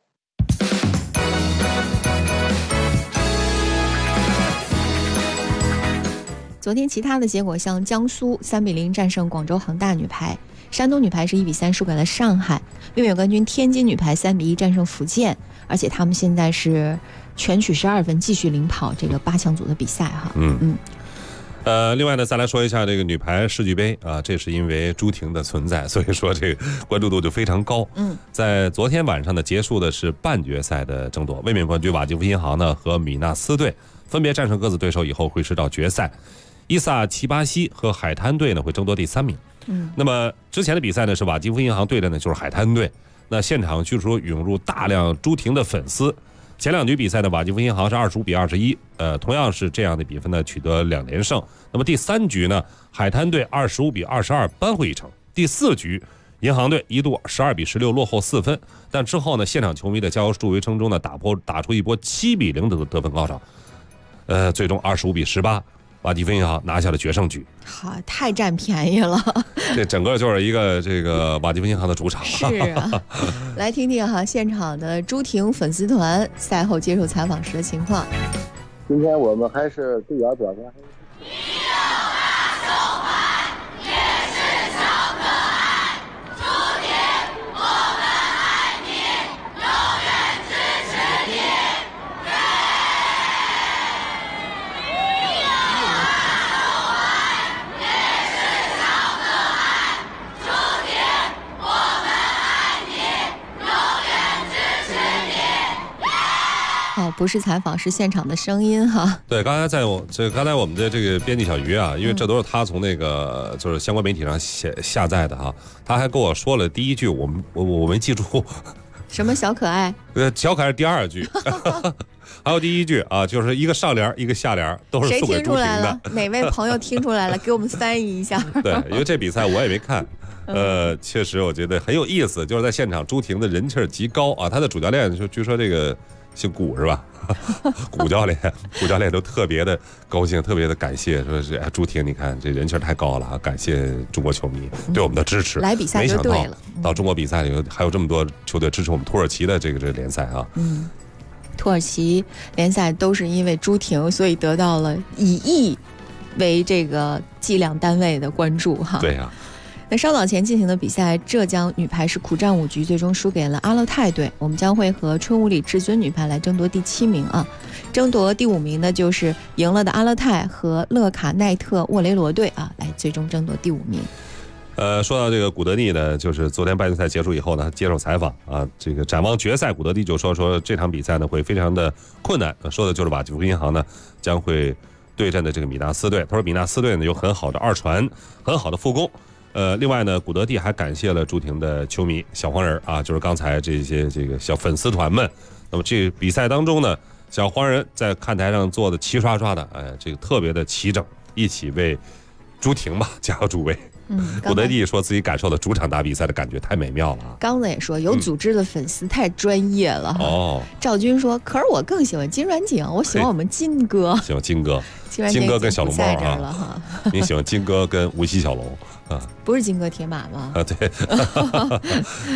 昨天其他的结果，像江苏3比0战胜广州恒大女排，山东女排是1比3输给了上海，卫冕冠军天津女排3比1战胜福建，而且他们现在是全取12分，继续领跑这个8强组的比赛另外呢，再来说一下这个女排世俱杯这是因为朱婷的存在，所以说这个关注度就非常高。在昨天晚上呢，结束的是半决赛的争夺，卫冕冠军瓦基弗银行呢和米纳斯队分别战胜各自对手以后，会师到决赛。伊萨奇巴西和海滩队呢会争夺第3名。那么之前的比赛呢是瓦基弗银行对的呢就是海滩队，那现场据说涌入大量朱婷的粉丝。前2局比赛呢，瓦基弗银行是25比21，同样是这样的比分呢取得2连胜。那么第3局呢，海滩队25比22扳回一城。第4局，银行队一度12比16落后4分，但之后呢，现场球迷的加油助威声中呢，打出一波7比0的得分高潮，最终25比18。瓦基弗银行拿下了决胜局， 太占便宜了。 这整个就是一个这个瓦基弗银行的主场。 是来听听现场的朱婷粉丝团赛后接受采访时的情况。 今天我们还是队员表现还是。 不是采访，是现场的声音对，刚才我们的这个编辑小鱼因为这都是他从那个就是相关媒体上下载的他还跟我说了第1句，我没记住。 什么小可爱？ 小可爱是第2句，还有第1句就是一个上联一个下联，都是送给朱婷的。谁听出来了？ 哪位朋友听出来了？给我们翻译一下。 对，因为这比赛我也没看。确实我觉得很有意思，就是在现场朱婷的人气极高他的主教练据说这个姓古是吧？古教练都特别的高兴，特别的感谢，说是朱婷，你看这人气太高了感谢中国球迷对我们的支持。 来比赛就对了， 没想到中国比赛里还有这么多球队支持我们土耳其的这个联赛土耳其联赛都是因为朱婷，所以得到了以亿为这个计量单位的关注对呀。 那稍早前进行的比赛，浙江女排是苦战5局，最终输给了阿勒泰队。我们将会和春武里至尊女排来争夺第7名争夺第5名的就是赢了的阿勒泰和勒卡奈特沃雷罗队来最终争夺第5名。 说到这个古德蒂呢，就是昨天半决赛结束以后呢，接受采访这个展望决赛，古德蒂就说这场比赛呢会非常的困难，说的就是瓦基弗银行呢将会对阵的这个米纳斯队。他说米纳斯队呢有很好的2传，很好的副攻。另外呢，古德蒂还感谢了朱婷的球迷小黄人就是刚才这些这个小粉丝团们。那么这比赛当中呢，小黄人在看台上做的齐刷刷的，这个特别的齐整，一起为朱婷加油助威。古德蒂说自己感受到主场打比赛的感觉太美妙了。 刚子也说有组织的粉丝太专业了赵军说，可是我更喜欢金软景，我喜欢我们金哥。 喜欢金哥，金哥跟小笼包你喜欢金哥跟无锡小龙不是金戈铁马吗？ 对。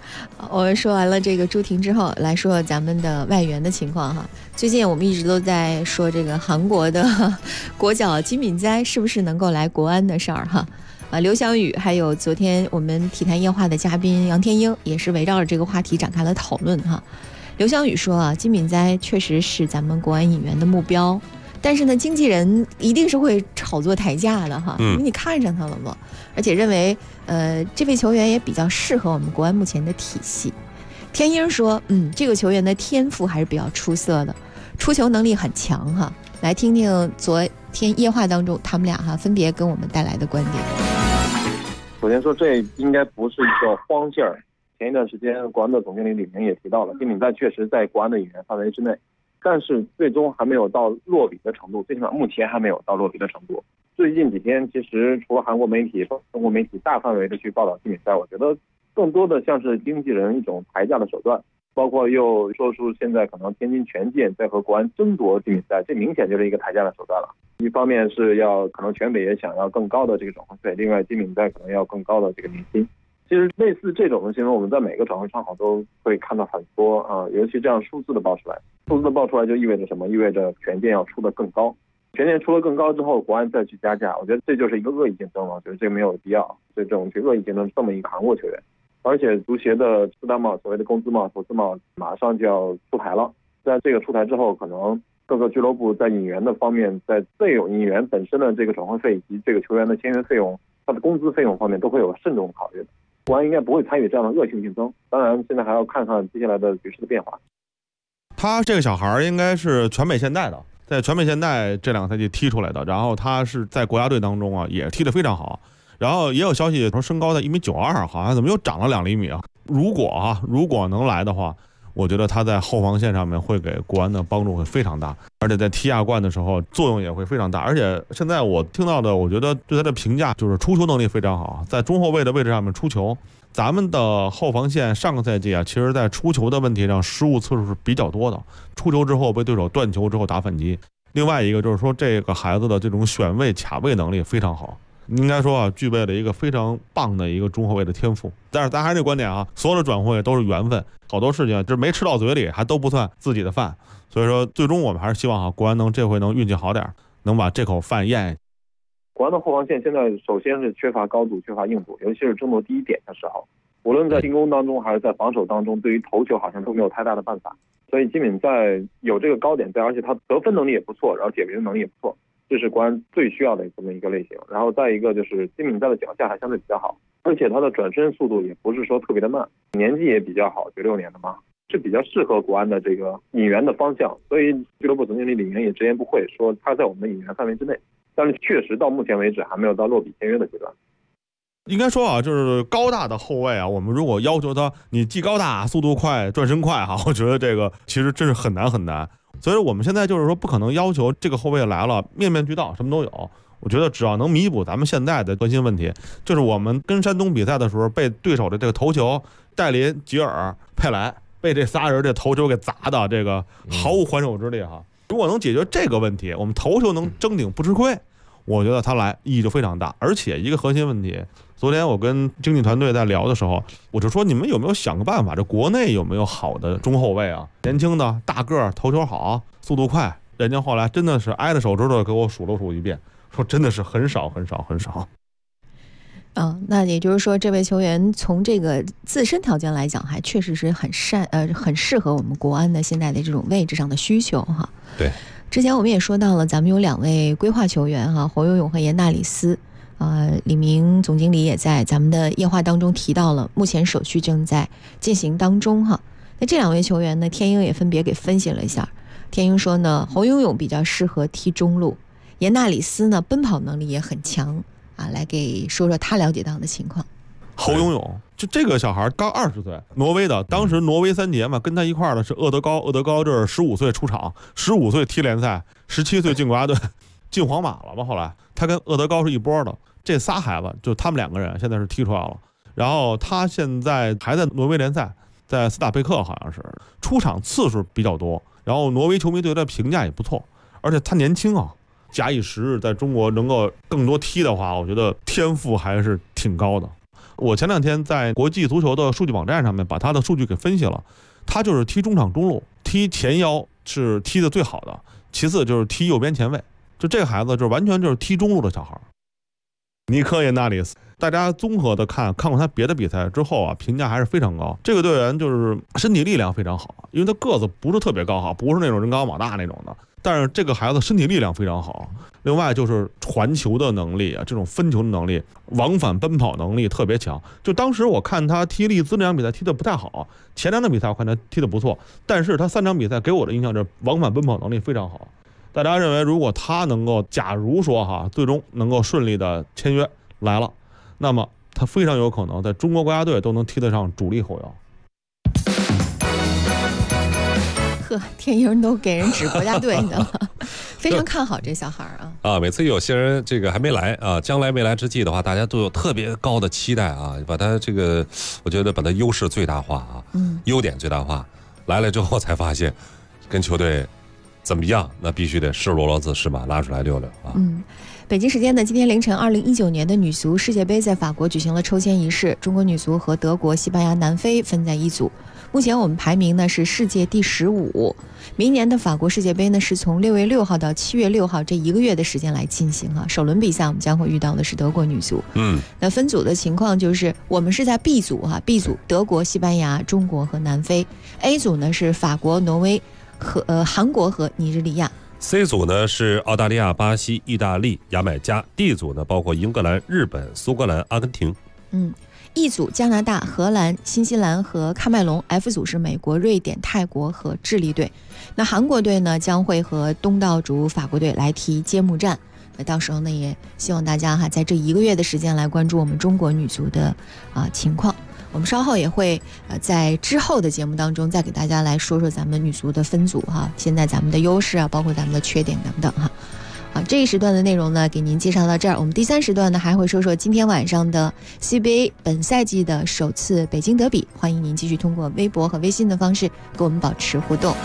我们说完了这个朱婷之后，来说咱们的外援的情况哈。最近我们一直都在说这个韩国的国脚金敏哉是不是能够来国安的事儿哈。刘翔宇还有昨天我们体坛夜话的嘉宾杨天英也是围绕着这个话题展开了讨论哈。刘翔宇说啊，金敏哉确实是咱们国安引援的目标，但是呢，经纪人一定是会炒作抬价的哈，因为你看上他了嘛，而且认为这位球员也比较适合我们国安目前的体系。天英说，这个球员的天赋还是比较出色的，出球能力很强哈。来听听昨天夜话当中他们俩哈分别跟我们带来的观点。 首先说，这应该不是一个慌劲儿。前一段时间，国安的总经理李明也提到了，金敏哉确实在国安的引援范围之内，但是最终还没有到落笔的程度，最起码目前还没有到落笔的程度。最近几天，其实除了韩国媒体、中国媒体大范围的去报道金敏哉，我觉得更多的像是经纪人一种抬价的手段，包括又说出现在可能天津权健在和国安争夺金敏哉，这明显就是一个抬价的手段了。一方面是要可能全北也想要更高的这个转会费，另外金敏哉可能要更高的这个年薪。其实类似这种的新闻，我们在每个转会窗口都会看到很多尤其这样数字的报出来，数字的报出来就意味着什么？意味着权健要出得更高，权健出了更高之后，国安再去加价，我觉得这就是一个恶意竞争了，我觉得这个没有必要，所以这种去恶意竞争这么一个韩国球员，而且足协的四大帽，所谓的工资帽、投资帽马上就要出台了，在这个出台之后，可能各个俱乐部在引援的方面，在费用、引援本身的这个转会费以及这个球员的签约费用、他的工资费用方面都会有慎重考虑的。国安应该不会参与这样的恶性竞争，当然现在还要看看接下来的局势的变化。 他这个小孩应该是全北现代的，在全北现代这两个赛季踢出来的，然后他是在国家队当中也踢得非常好，然后也有消息说身高在1.92米，好像怎么又长了2厘米啊？如果能来的话，我觉得他在后防线上面会给国安的帮助会非常大，而且在踢亚冠的时候作用也会非常大。而且现在我听到的，我觉得对他的评价就是出球能力非常好，在中后卫的位置上面出球。咱们的后防线上个赛季其实在出球的问题上失误次数是比较多的，出球之后被对手断球之后打反击。另外一个就是说，这个孩子的这种选位卡位能力非常好，应该说具备了一个非常棒的一个中后卫的天赋。但是咱还是这观点所有的转会都是缘分，好多事情就是没吃到嘴里还都不算自己的饭，所以说最终我们还是希望国安这回能运气好点，能把这口饭咽下去。 国安的后防线现在首先是缺乏高度、缺乏硬度，尤其是争夺第一点的时候，无论在进攻当中还是在防守当中，对于头球好像都没有太大的办法。所以金敏哉有这个高点在，而且他得分能力也不错，然后解围能力也不错，这是国安最需要的这么一个类型。然后再一个就是金敏哉的脚下还相对比较好，而且他的转身速度也不是说特别的慢，年纪也比较好，96年的嘛，是比较适合国安的这个引援的方向。所以俱乐部总经理李明也直言不讳说他在我们的引援范围之内，但是确实到目前为止还没有到落笔签约的阶段。 应该说就是高大的后卫我们如果要求他你既高大、速度快、转身快我觉得这个其实真是很难很难。所以我们现在就是说不可能要求这个后卫来了面面俱到什么都有。我觉得只要能弥补咱们现在的核心问题，就是我们跟山东比赛的时候被对手的这个头球戴林、吉尔、佩莱被这仨人这头球给砸的这个毫无还手之力如果能解决这个问题，我们头球能争顶不吃亏，我觉得他来意义就非常大。而且一个核心问题，昨天我跟经纪团队在聊的时候，我就说你们有没有想个办法，这国内有没有好的中后卫年轻的大个儿，头球好，速度快。人家后来真的是挨着手指头给我数了数一遍，说真的是很少很少很少。 那也就是说，这位球员从这个自身条件来讲，还确实是很适合我们国安的现在的这种位置上的需求对， 之前我们也说到了，咱们有2位规划球员侯永永和严纳里斯。李明总经理也在咱们的夜话当中提到了，目前手续正在进行当中那这2位球员呢，天英也分别给分析了一下。天英说呢，侯永永比较适合踢中路，严纳里斯呢奔跑能力也很强来给说说他了解到的情况。 侯永永就这个小孩刚20岁，挪威的，当时挪威3杰嘛，跟他一块儿的是厄德高这是15岁出场，15岁踢联赛，17岁进国家队，进皇马了吧？后来他跟厄德高是一波的，这仨孩子就他们2个人现在是踢出来了。然后他现在还在挪威联赛，在斯塔佩克好像是出场次数比较多，然后挪威球迷对他的评价也不错，而且他年轻假以时日在中国能够更多踢的话，我觉得天赋还是挺高的。 我前2天在国际足球的数据网站上面把他的数据给分析了，他就是踢中场中路，踢前腰是踢的最好的，其次就是踢右边前卫。就这个孩子就是完全就是踢中路的小孩。尼科耶纳里斯，大家综合的看过他别的比赛之后啊，评价还是非常高。这个队员就是身体力量非常好，因为他个子不是特别高哈，不是那种人高马大那种的，但是这个孩子身体力量非常好。另外就是传球的能力啊，这种分球的能力，往返奔跑能力特别强。就当时我看他踢利兹那场比赛踢得不太好，前2场比赛我看他踢得不错，但是他3场比赛给我的印象是往返奔跑能力非常好。大家认为如果他能够，假如说哈，最终能够顺利的签约来了，那么他非常有可能在中国国家队都能踢得上主力后腰。 呵，天鹰都给人指国家队的了，非常看好这小孩啊！ 每次有些人这个还没来啊，将来未来之际的话，大家都有特别高的期待啊，把他这个，我觉得把他优势最大化啊，优点最大化。来了之后才发现，跟球队怎么样，那必须得是骡骡子是马拉出来溜溜啊。 北京时间的今天凌晨，2019年的女足世界杯在法国举行了抽签仪式，中国女足和德国、西班牙、南非分在一组。目前我们排名呢是世界第15。明年的法国世界杯呢是从6月6号到7月6号这1个月的时间来进行啊。首轮比赛我们将会遇到的是德国女足。那分组的情况就是我们是在 B 组哈 ，B 组德国、西班牙、中国和南非。A 组呢是法国、挪威和韩国和尼日利亚。 C 组呢是澳大利亚、巴西、意大利、牙买加。D 组呢包括英格兰、日本、苏格兰、阿根廷。E 组加拿大、荷兰、新西兰和喀麦隆。F 组是美国、瑞典、泰国和智利队。那韩国队呢将会和东道主法国队来踢揭幕战。那到时候呢也希望大家在这1个月的时间来关注我们中国女足的情况。我们稍后也会在之后的节目当中再给大家来说说咱们女足的分组哈，现在咱们的优势啊，包括咱们的缺点等等哈。这一时段的内容呢给您介绍到这儿，我们第3时段呢还会说说今天晚上的 CBA 本赛季的首次北京德比，欢迎您继续通过微博和微信的方式跟我们保持互动。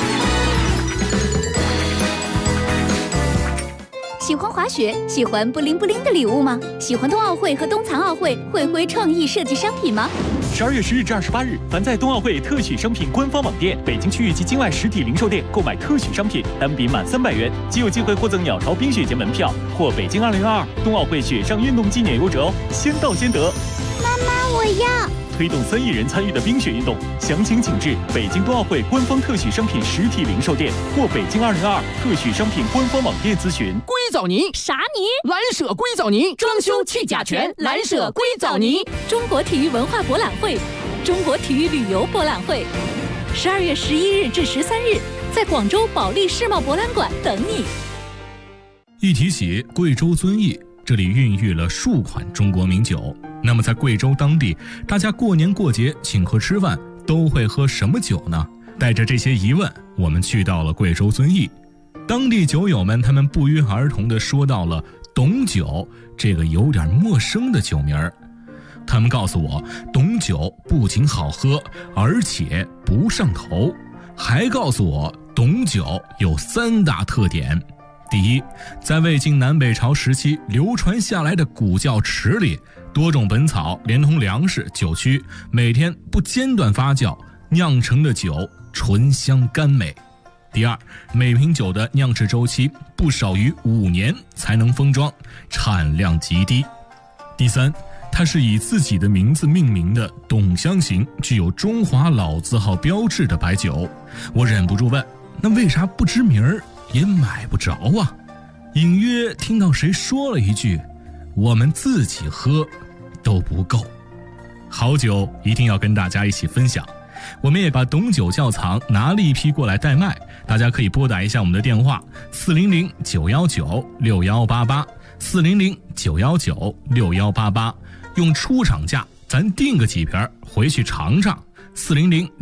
喜欢滑雪，喜欢布灵布灵的礼物吗？喜欢冬奥会和冬残奥会会挥创意设计商品吗 ？12月10日至28日，凡在冬奥会特许商品官方网店、北京区域及境外实体零售店购买特许商品，单笔满300元，即有机会获赠鸟巢冰雪节门票或北京2022冬奥会雪上运动纪念游折哦，先到先得。 妈妈，我要！ 推动3亿人参与的冰雪运动，详情请至北京冬奥会官方特许商品实体零售店或北京2022特许商品官方网店咨询。 硅藻泥啥泥？ 蓝舍硅藻泥，装修去甲醛，蓝舍硅藻泥。 中国体育文化博览会、中国体育旅游博览会，12月11日至13日，在广州保利世贸博览馆等你。 一提起贵州遵义，这里孕育了数款中国名酒。那么在贵州当地，大家过年过节请客吃饭都会喝什么酒呢？带着这些疑问，我们去到了贵州遵义。当地酒友们他们不约而同地说到了董酒这个有点陌生的酒名儿。他们告诉我，董酒不仅好喝，而且不上头，还告诉我董酒有3大特点。第一，在魏晋南北朝时期流传下来的古窖池里，多种本草连同粮食、酒曲，每天不间断发酵，酿成的酒醇香甘美。第二，每瓶酒的酿制周期不少于5年才能封装，产量极低。第三，它是以自己的名字命名的董香型，具有中华老字号标志的白酒。我忍不住问，那为啥不知名儿也买不着啊？隐约听到谁说了一句，我们自己喝都不够。好酒一定要跟大家一起分享，我们也把董酒窖藏拿了一批过来代卖，大家可以拨打一下我们的电话400-919-6188 400-919-6188，用出厂价咱订个几瓶回去尝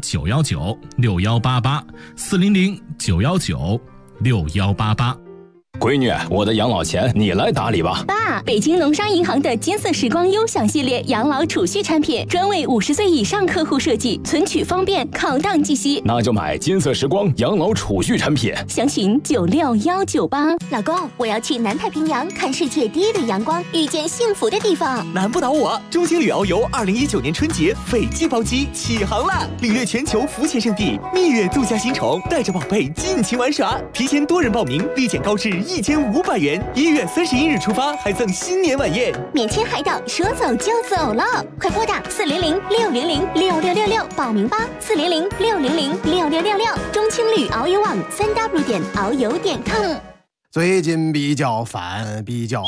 尝。400-919-6188 400-919-6188。 闺女，我的养老钱你来打理吧。 爸，北京农商银行的金色时光优享系列养老储蓄产品，专为50岁以上客户设计，存取方便，考档计息。 那就买金色时光养老储蓄产品， 详询96198。老公，我要去南太平洋看世界第一的阳光，遇见幸福的地方。 难不倒我！中青旅遨游2019年春节斐济包机起航了，领略全球浮潜圣地，蜜月度假新宠，带着宝贝尽情玩耍。提前多人报名，立减高至1500元，1月31日出发，还赠新年晚宴， 免签海岛，说走就走了，快拨打400-600-6666报名吧，400-600-6666，中青旅遨游网3w.遨游.com。 最近比较烦，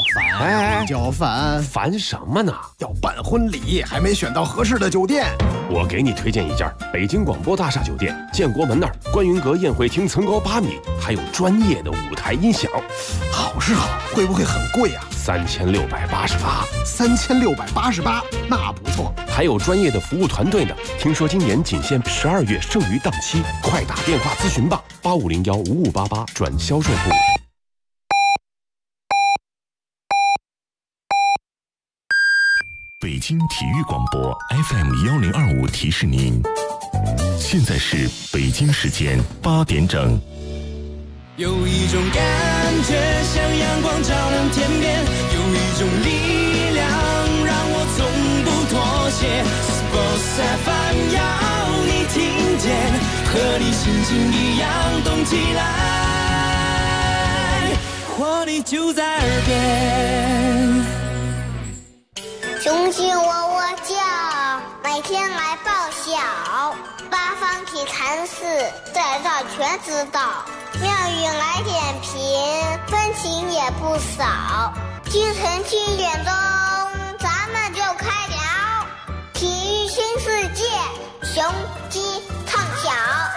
烦什么呢？ 要办婚礼，还没选到合适的酒店。 我给你推荐一家北京广播大厦酒店，建国门那儿观云阁宴会厅层高8米，还有专业的舞台音响。 好是好，会不会很贵啊 ？3688。 3688，那不错。 还有专业的服务团队呢。听说今年仅限12月剩余档期，快打电话咨询吧，85015588转销售部。 北京体育广播 FM1025提示您，现在是北京时间8点整。 有一种感觉像阳光照亮天边，有一种力量让我从不妥协。Sports FM 要你听见，和你心情一样动起来，活力就在耳边。 雄心窝窝叫，每天来报晓，八方体禅寺在这全知道，妙语来点评，分情也不少。清晨7点钟，咱们就开聊，体育新世界，雄鸡唱晓。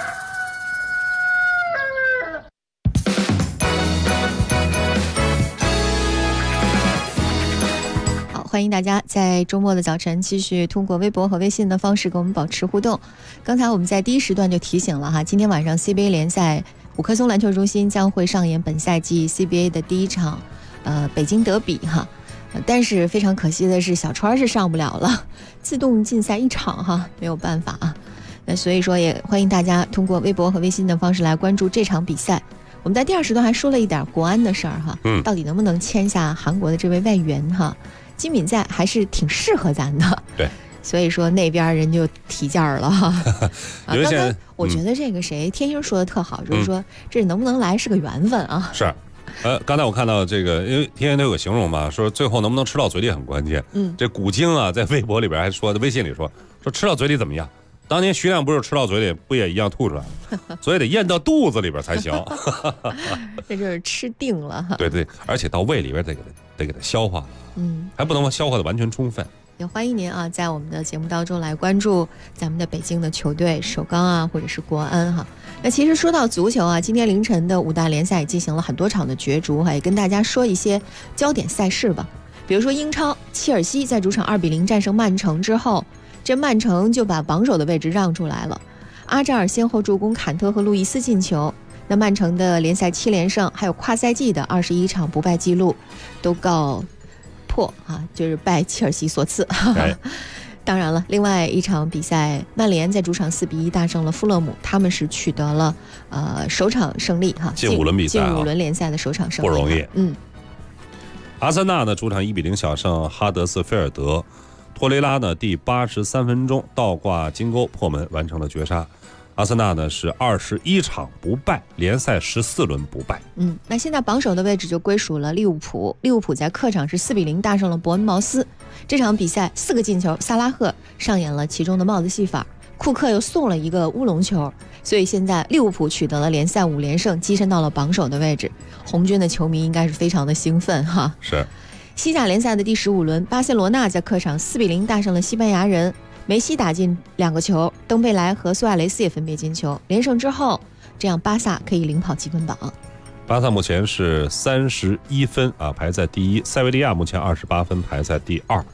欢迎大家在周末的早晨继续通过微博和微信的方式跟我们保持互动。刚才我们在第一时段就提醒了哈，今天晚上 CBA 联赛五棵松篮球中心将会上演本赛季 CBA 的第一场北京德比哈。但是非常可惜的是，小川是上不了了，自动禁赛1场哈，没有办法啊。那所以说也欢迎大家通过微博和微信的方式来关注这场比赛。我们在第二时段还说了一点国安的事儿哈，到底能不能签下韩国的这位外援哈？金敏在还是挺适合咱的， 对， 所以说那边人就提价了哈。 刚才我觉得这个天鹰说的特好，就是说这能不能来是个缘分啊。 是，刚才我看到这个，因为天鹰他有个形容嘛，说最后能不能吃到嘴里很关键。这古京啊，在微博里边还说，微信里说吃到嘴里怎么样？当年徐亮不是吃到嘴里不也一样吐出来了，所以得咽到肚子里边才行。 这就是吃定了哈。 对对，而且到胃里边得给它消化。还不能消化的完全充分。 也欢迎您啊，在我们的节目当中来关注咱们的北京的球队首钢啊，或者是国安哈。那其实说到足球啊，今天凌晨的5大联赛也进行了很多场的角逐哈，也跟大家说一些焦点赛事吧。比如说英超，切尔西在主场2-0战胜曼城之后，这曼城就把榜首的位置让出来了。阿扎尔先后助攻坎特和路易斯进球。那曼城的联赛7连胜，还有跨赛季的21场不败记录，都告破啊，就是拜切尔西所赐。当然了，另外一场比赛，曼联在主场4-1大胜了富勒姆，他们是取得了首场胜利哈， 进5轮比赛， 进5轮联赛的首场胜利， 不容易。阿森纳呢主场1-0小胜哈德斯菲尔德，托雷拉呢第83分钟倒挂金钩破门完成了绝杀。阿森纳呢是21场不败，联赛14轮不败。 那现在榜首的位置就归属了利物浦。利物浦在客场是4-0大胜了伯恩茅斯。这场比赛4个进球，萨拉赫上演了其中的帽子戏法，库克又送了一个乌龙球，所以现在利物浦取得了联赛5连胜，跻身到了榜首的位置。红军的球迷应该是非常的兴奋哈。 是。 西甲联赛的第15轮，巴塞罗那在客场4-0大胜了西班牙人。梅西打进2个球，登贝莱和苏亚雷斯也分别进球。连胜之后，这样巴萨可以领跑积分榜。 巴萨目前是31分啊，排在第一。塞维利亚目前28分，排在第2。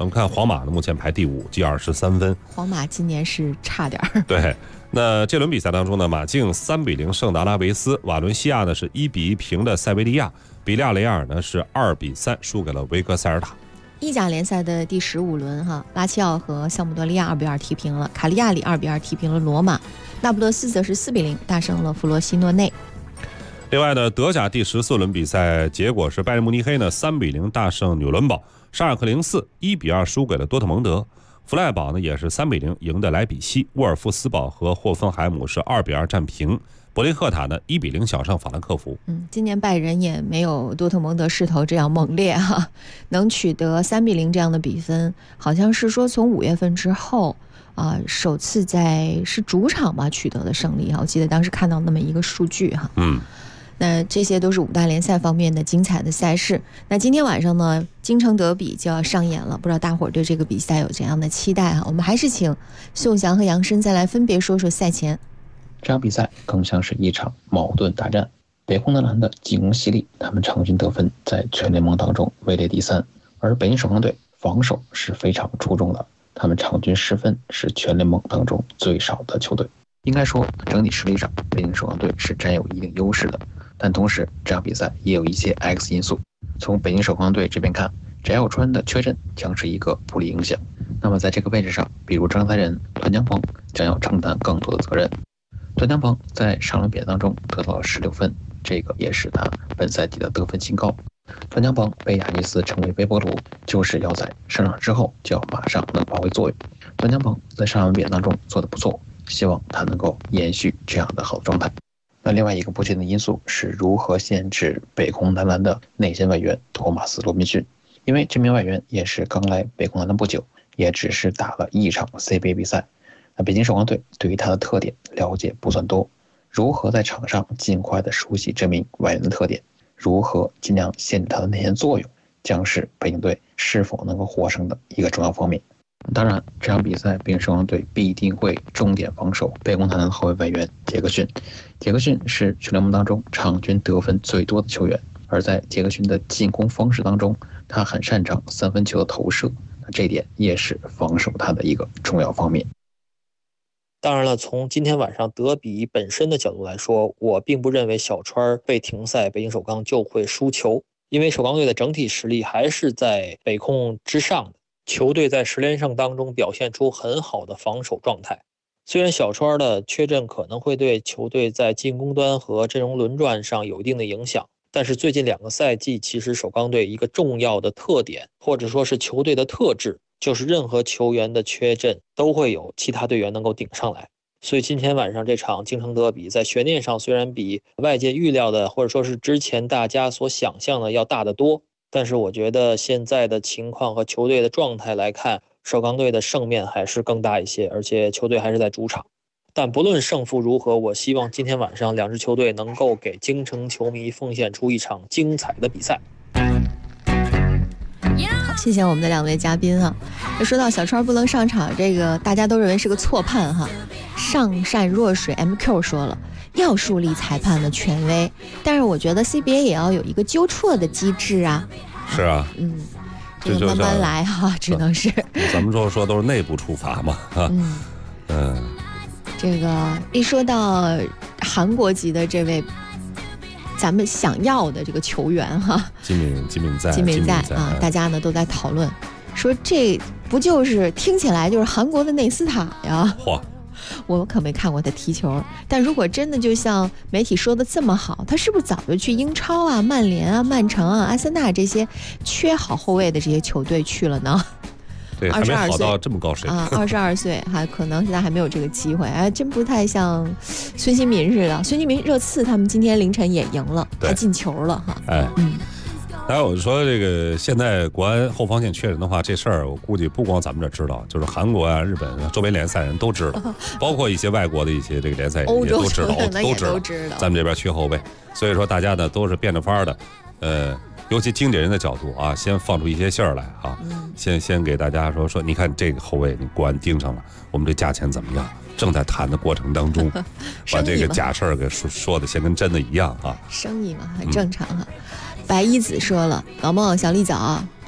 我们看皇马呢，目前排第5，积23分。 皇马今年是差点儿。 对，那这轮比赛当中呢，马竞3比0胜的阿拉维斯，瓦伦西亚呢是1比1平的塞维利亚，比利亚雷尔呢是2比3输给了维格塞尔塔。 意甲联赛的第15轮哈，拉齐奥和桑普多利亚2比2踢平了，卡利亚里2比2踢平了罗马，那不勒斯则是4比0大胜了弗罗西诺内。 另外呢，德甲第14轮比赛结果是拜仁慕尼黑呢3比0大胜纽伦堡，沙尔克04 1比2输给了多特蒙德，弗赖堡呢也是3比0赢的莱比锡，沃尔夫斯堡和霍芬海姆是2比2战平，柏林赫塔呢1比0小胜法兰克福。 今年拜仁也没有多特蒙德势头这样猛烈哈，能取得3比0这样的比分，好像是说从5月份之后首次是主场吧取得的胜利哈，我记得当时看到那么一个数据哈。那这些都是5大联赛方面的精彩的赛事。那今天晚上呢，京城德比就要上演了，不知道大伙儿对这个比赛有怎样的期待哈？我们还是请宋翔和杨申再来分别说说赛前。 这场比赛更像是一场矛盾大战。北红男篮的进攻犀利，他们场均得分在全联盟当中位列第3，而北京首钢队防守是非常出众的，他们场均失分是全联盟当中最少的球队。应该说整体实力上北京首钢队是占有一定优势的，但同时这场比赛也有一些 X 因素。从北京首钢队这边看，翟耀川的缺阵将是一个不利影响，那么在这个位置上，比如张才仁、段江鹏将要承担更多的责任。段江鹏在上轮比赛当中得到了16分，这个也是他本赛季的得分新高。段江鹏被亚尼斯称为微波炉，就是要在上场之后就要马上能发挥作用。段江鹏在上轮比赛当中做得不错，希望他能够延续这样的好状态。那另外一个不确定的因素是如何限制北红男篮的内线外援托马斯·罗宾逊，因为这名外援也是刚来北红男篮不久，也只是打了1场 CBA 比赛。那北京首钢队对于他的特点了解不算多，如何在场上尽快的熟悉这名外援的特点，如何尽量限制他的内线作用，将是北京队是否能够获胜的一个重要方面。当然，这场比赛北京首钢队必定会重点防守北红男篮的后卫外援杰克逊。杰克逊是全联盟当中场均得分最多的球员，而在杰克逊的进攻方式当中，他很擅长3分球的投射，那这一点也是防守他的一个重要方面。 当然了，从今天晚上德比本身的角度来说，我并不认为小川被停赛，北京首钢就会输球，因为首钢队的整体实力还是在北控之上的。球队在10连胜当中表现出很好的防守状态，虽然小川的缺阵可能会对球队在进攻端和阵容轮转上有一定的影响，但是最近2个赛季，其实首钢队一个重要的特点，或者说是球队的特质，就是任何球员的缺阵都会有其他队员能够顶上来。所以今天晚上这场京城德比在悬念上虽然比外界预料的或者说是之前大家所想象的要大得多，但是我觉得现在的情况和球队的状态来看，首钢队的胜面还是更大一些，而且球队还是在主场。但不论胜负如何，我希望今天晚上2支球队能够给京城球迷奉献出一场精彩的比赛。 好，谢谢我们的2位嘉宾哈。说到小川不能上场，这个大家都认为是个错判哈。上善若水 MQ 说了，要树立裁判的权威，但是我觉得 CBA 也要有一个纠错的机制啊。 是啊， 这个慢慢来哈，只能是咱们说都是内部处罚嘛这个一说到韩国籍的这位咱们想要的这个球员哈， 金敏在啊，大家呢都在讨论说这不就是听起来就是韩国的内斯塔呀？我可没看过他踢球，但如果真的就像媒体说的这么好，他是不是早就去英超啊、曼联啊、曼城啊、阿森纳这些缺好后卫的这些球队去了呢？ 对，还没好到这么高水平 22岁还可能现在还没有这个机会，真不太像孙兴民似的。孙兴民热刺他们今天凌晨也赢了，还进球了哈。 当然我说这个现在国安后防线缺人的话，这事儿我估计不光咱们这知道，就是韩国啊、日本周边联赛人都知道，包括一些外国的一些这个联赛人也都知道，都知道咱们这边缺后卫，所以说大家呢都是变着法的，尤其经纪人的角度啊，先放出一些信儿来啊，先给大家说，你看这个后卫你国安盯上了，我们这价钱怎么样？正在谈的过程当中，把这个假事儿给说的先跟真的一样啊， 生意嘛很正常哈。白一子说了，老孟小丽早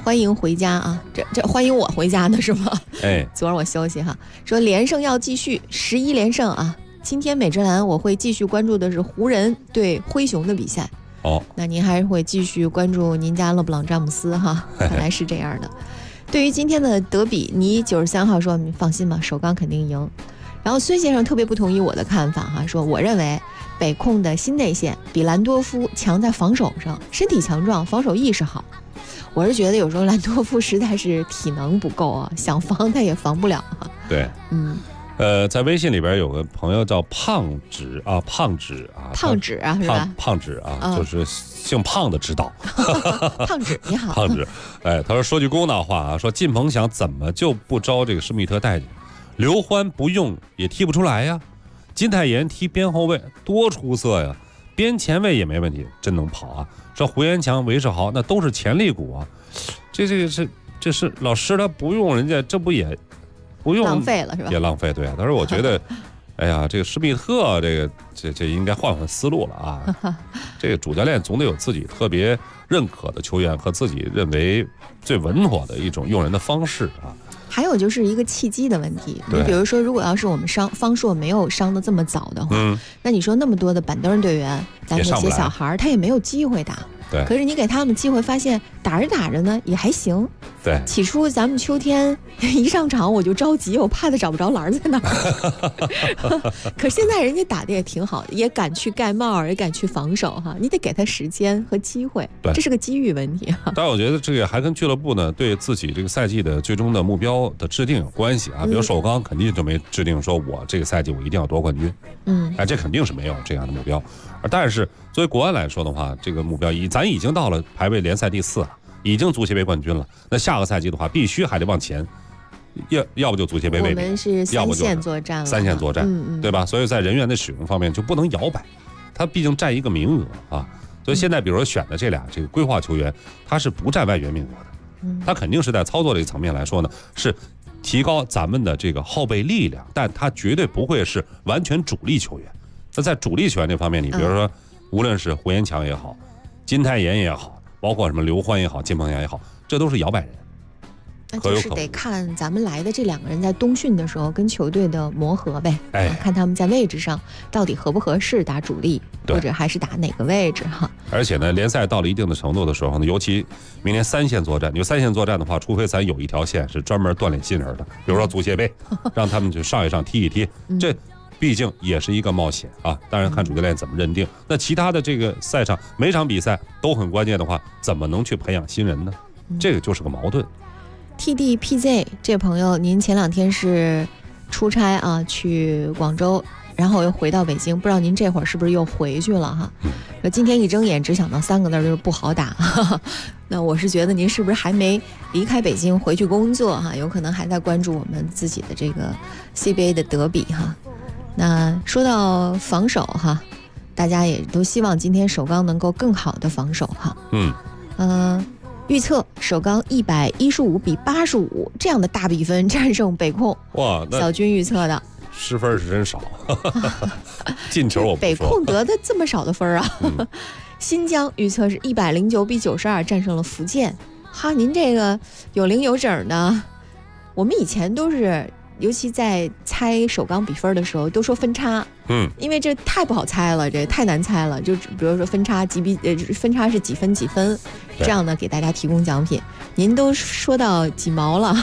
欢迎回家啊！这欢迎我回家呢是吗？ 哎， 昨儿我休息哈，说连胜要继续，11连胜啊！今天美职篮我会继续关注的是湖人对灰熊的比赛。 哦， 那您还会继续关注您家勒布朗詹姆斯哈？本来是这样的。对于今天的德比，你93号说你放心吧，首钢肯定赢。然后孙先生特别不同意我的看法哈，说我认为北控的新内线比兰多夫强在防守上，身体强壮，防守意识好。我是觉得有时候兰多夫实在是体能不够啊，想防他也防不了啊。 对，在微信里边有个朋友叫胖子啊，是吧？胖子啊，就是姓胖的知道。 胖子你好， 胖子，哎，他说句公道话啊，说靳鹏翔怎么就不招这个施密特带进？刘欢不用也踢不出来呀，金泰妍踢边后卫多出色呀，边前卫也没问题，真能跑啊。说胡延强、韦世豪那都是潜力股啊，这是老师他不用人家，这不也不用浪费了是吧？ 也浪费，对啊。但是我觉得，哎呀，这个施密特这应该换思路了啊。这个主教练总得有自己特别认可的球员和自己认为最稳妥的一种用人的方式啊。 还有就是一个契机的问题，你比如说，如果要是我们方硕没有伤得这么早的话，那你说那么多的板凳队员，咱那些小孩他也没有机会打。 对， 可是你给他们机会，发现打着打着呢也还行。 对， 起初咱们秋天一上场我就着急，我怕他找不着篮在哪儿。可现在人家打的也挺好的，也敢去盖帽，也敢去防守哈。你得给他时间和机会，这是个机遇问题。 但我觉得这个还跟俱乐部呢对自己这个赛季的最终的目标的制定有关系啊。比如首钢肯定就没制定说我这个赛季我一定要夺冠军，这肯定是没有这样的目标。但是作为国安来说的话，这个目标咱已经到了排位联赛第4了，已经足协杯冠军了。那下个赛季的话，必须还得往前，要不就足协杯卫冕， 我们是三线作战了， 三线作战，对吧？所以在人员的使用方面就不能摇摆，他毕竟占一个名额啊。所以现在比如说选的这俩这个规划球员，他是不占外援名额的，他肯定是在操作这个层面来说呢，是提高咱们的这个后备力量，但他绝对不会是完全主力球员。那在主力球员这方面，你比如说，无论是胡延强也好，金泰妍也好，包括什么刘欢也好，靳鹏翔也好，这都是摇摆人。 那就是得看咱们来的这2个人在冬训的时候跟球队的磨合呗，看他们在位置上到底合不合适打主力，或者还是打哪个位置哈。 而且呢，联赛到了一定的程度的时候呢，尤其明年3线作战，你3线作战的话，除非咱有一条线是专门锻炼新人的，比如说足协杯，让他们去上一上踢一踢，这毕竟也是一个冒险啊。当然看主教练怎么认定。那其他的这个赛场每场比赛都很关键的话，怎么能去培养新人呢？这个就是个矛盾。 TDPZ 这朋友，您前2天是出差啊，去广州，然后又回到北京，不知道您这会儿是不是又回去了哈？今天一睁眼只想到3个字，就是不好打。那我是觉得您是不是还没离开北京回去工作哈？有可能还在关注我们自己的这个 CBA 的德比哈。那说到防守哈，大家也都希望今天首钢能够更好的防守哈。预测首钢115比85这样的大比分战胜北控。 哇， 小军预测的失分是真少，进球我不说。 北控得的这么少的分啊！新疆预测是109比92战胜了福建。哈，您这个有零有整的，我们以前都是。尤其在猜首钢比分的时候，都说分差，因为这太不好猜了，这太难猜了。就比如说分差分差是几分几分，这样呢给大家提供奖品。您都说到几毛了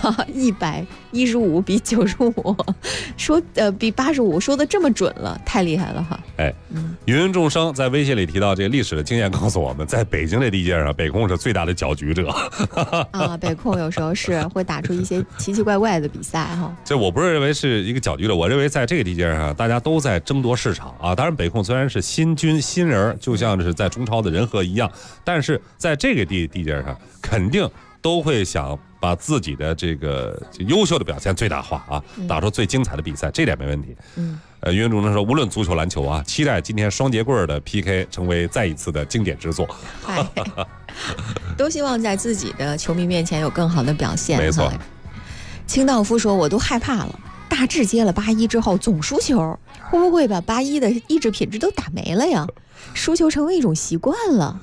，115比95，说比85，说的这么准了，太厉害了哈。 芸众生在微信里提到这个历史的经验告诉我们，在北京这地界上，北控是最大的搅局者啊。北控有时候是会打出一些奇奇怪怪的比赛哈。 这我不是认为是一个搅局者，我认为在这个地界上，大家都在争夺市场啊。当然，北控虽然是新军新人，就像是在中超的人和一样，但是在这个地界上，肯定都会想把自己的这个优秀的表现最大化啊，打出最精彩的比赛，这点没问题。芸众生说，无论足球篮球啊，期待今天双节棍的 PK 成为再一次的经典之作。 都希望在自己的球迷面前有更好的表现。 没错。 清道夫说，我都害怕了，大致接了81之后总输球，会不会把81的意志品质都打没了呀？输球成为一种习惯了。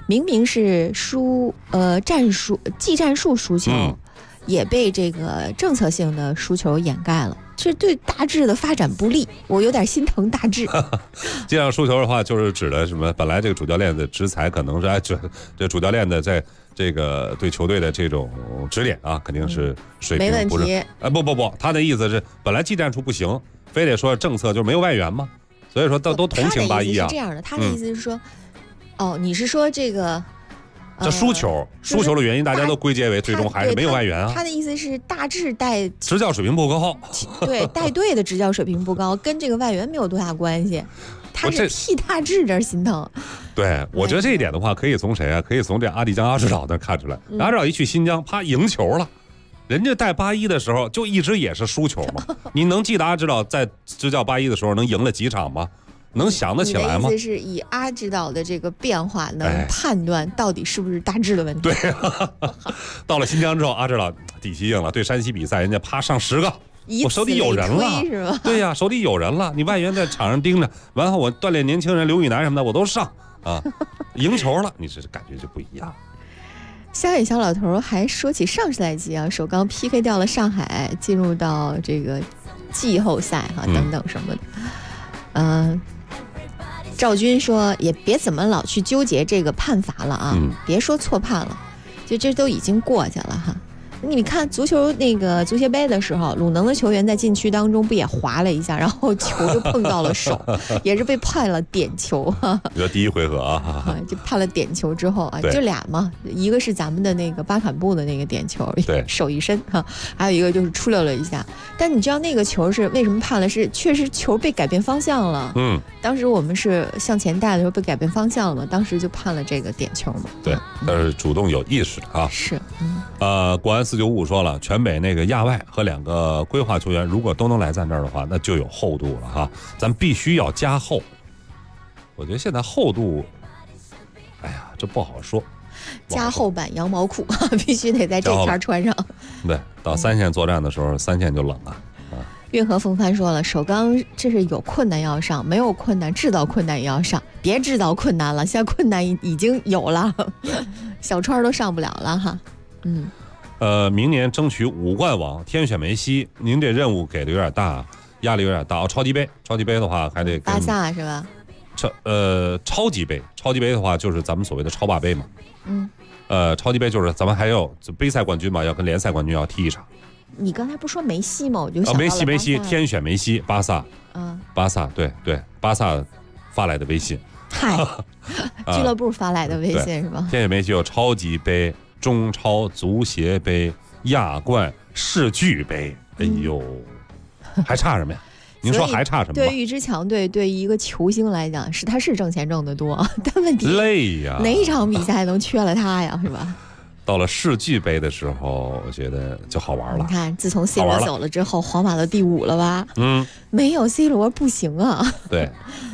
明明是技战术输球，也被这个政策性的输球掩盖了。这对大智的发展不利，我有点心疼大智。 技战输球的话，就是指的什么？本来这个主教练的职才可能是这主教练的在这个对球队的这种指点啊，肯定是水平不是。 没问题。 不，他的意思是本来技战术不行，非得说政策就没有外援嘛，所以说都同情八一啊。 他的意思是这样的，他的意思是说，你是说这个。 这输球的原因，大家都归结为最终还是没有外援啊。 他的意思是大致执教水平不高， 对，带队的执教水平不高，跟这个外援没有多大关系。他是替大致这儿心疼。 对，我觉得这一点的话，可以从谁啊？可以从这阿迪江阿指导那看出来。阿指导一去新疆，啪赢球了。人家带八一的时候就一直也是输球嘛。你能记得阿指导在执教八一的时候能赢了几场吗？能想得起来吗？ 你的意思是以阿指导的这个变化，能判断到底是不是大致的问题？ 对，到了新疆之后，阿指导底气硬了，对山西比赛，人家啪上10个，我手里有人了， 是吧？ 对呀，手里有人了，你外援在场上盯着，完后我锻炼年轻人，刘宇楠什么的我都上啊，赢球了，你这感觉就不一样。 湘远小老头还说起上赛季啊，首钢 PK 掉了上海，进入到这个季后赛哈等等什么的，赵军说也别怎么老去纠结这个判罚了啊，别说错判了，就这都已经过去了哈。你看足球那个足协杯的时候，鲁能的球员在禁区当中不也滑了一下，然后球就碰到了手，也是被判了点球哈。 你说第一回合啊， 就判了点球之后啊，就俩嘛，一个是咱们的那个巴坎布的那个点球， 对， 手一伸哈，还有一个就是出溜了一下。但你知道那个球是为什么判了？是确实球被改变方向了。当时我们是向前带的时候被改变方向了嘛，当时就判了这个点球嘛。 对，但是主动有意识啊。 是， 国安4955说了，全北那个亚外和2个规划球员，如果都能来咱这儿的话，那就有厚度了哈。咱必须要加厚。我觉得现在厚度，哎呀，这不好说。 加厚版羊毛裤必须得在这天穿上。 对，到3线作战的时候，3线就冷了。 运河风帆说了，首钢这是有困难要上，没有困难制造困难也要上，别制造困难了，现在困难已经有了，小川都上不了了哈。 明年争取5冠王，天选梅西，您这任务给的有点大，压力有点大。超级杯的话还得跟巴萨是吧？ 超级杯的话就是咱们所谓的超霸杯嘛。超级杯就是咱们还有杯赛冠军嘛，要跟联赛冠军要踢一场。 你刚才不说梅西吗？我就想到了梅西，天选梅西，巴萨，巴萨，对，巴萨发来的微信， 嗨，俱乐部发来的微信是吧？ 天选梅西有超级杯、中超足协杯、亚冠、世俱杯，哎呦，还差什么呀？您说还差什么？ 对于一支强队，对于一个球星来讲，他是挣钱挣得多，但问题累呀， 哪一场比赛能缺了他呀？是吧？ 到了世俱杯的时候，我觉得就好玩了。 你看，自从 C 罗走了之后，皇马都第5了吧？没有 C 罗不行啊。 对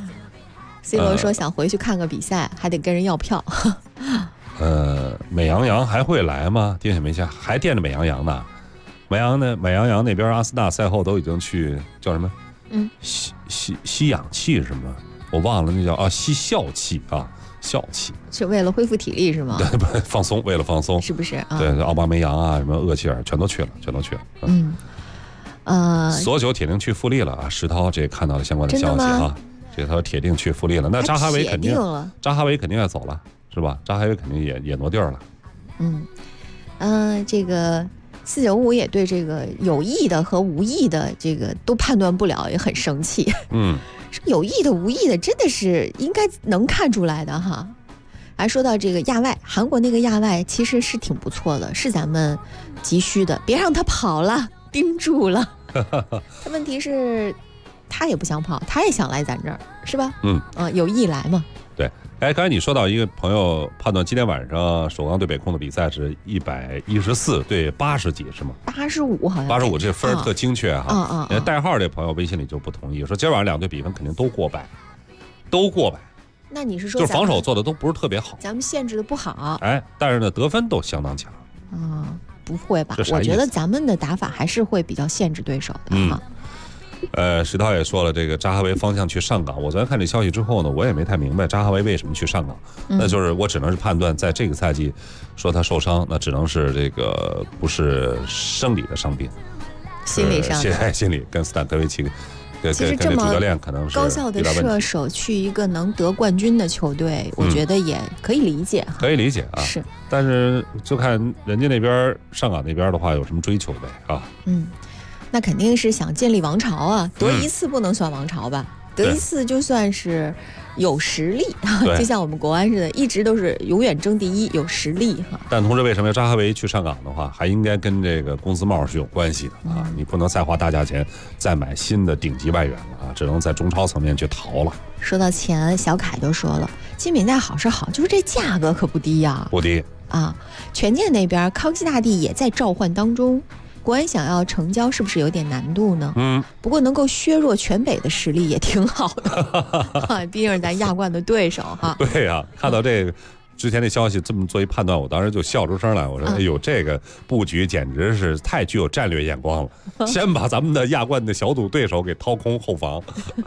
，C 罗说想回去看个比赛，还得跟人要票。 美羊羊还会来吗？惦记没下，还惦着美羊羊呢。美羊羊那边阿森纳赛后都已经去叫什么？吸氧气是什么？我忘了，那叫吸笑气啊。笑气是为了恢复体力是吗？ 对，放松，为了放松， 是不是？ 对，奥巴梅扬啊，什么厄齐尔全都去了。索久铁定去富力了啊！石涛这看到了相关的消息啊，这他铁定去富力了。那扎哈维肯定要走了，是吧？扎哈维肯定也挪地儿了。这个4955也对这个有意的和无意的这个都判断不了，也很生气。有意的无意的真的是应该能看出来的哈。还说到这个亚外，韩国那个亚外其实是挺不错的，是咱们急需的，别让他跑了，盯住了。他问题是他也不想跑，他也想来咱这儿，是吧？有意来嘛。 对，刚才你说到一个朋友判断今天晚上首钢对北控的比赛是114对80几是吗 ？85好像。 85这分特精确哈。代号这朋友微信里就不同意，说今晚上2队比分肯定都过百。 那你是说就是防守做的都不是特别好， 咱们限制的不好。 但是呢得分都相当强。 不会吧？我觉得咱们的打法还是会比较限制对手的哈。 石涛也说了，这个扎哈维方向去上港。我昨天看这消息之后呢，我也没太明白扎哈维为什么去上港。那就是我只能是判断，在这个赛季说他受伤，那只能是这个不是生理的伤病， 心理上的。 心理跟斯坦科维奇。 其实这么主教练可能是高效的射手去一个能得冠军的球队，我觉得也可以理解哈。 可以理解啊， 是。 但是就看人家那边上港那边的话有什么追求呗啊。 那肯定是想建立王朝啊，得一次不能算王朝吧？得一次就算是有实力，就像我们国安似的，一直都是永远争第一，有实力哈。 但同时，为什么扎哈维去上港的话，还应该跟这个工资帽是有关系的啊？你不能再花大价钱再买新的顶级外援了啊，只能在中超层面去淘了。 说到钱，小凯就说了，金敏在好是好，就是这价格可不低呀， 不低啊。权健那边，康熙大帝也在召唤当中。国安想要成交是不是有点难度呢？不过能够削弱全北的实力也挺好的，毕竟是咱亚冠的对手哈。 对呀，看到这个之前的消息这么做一判断，我当时就笑出声来。我说：“哎呦，这个布局简直是太具有战略眼光了！先把咱们的亚冠的小组对手给掏空后防。”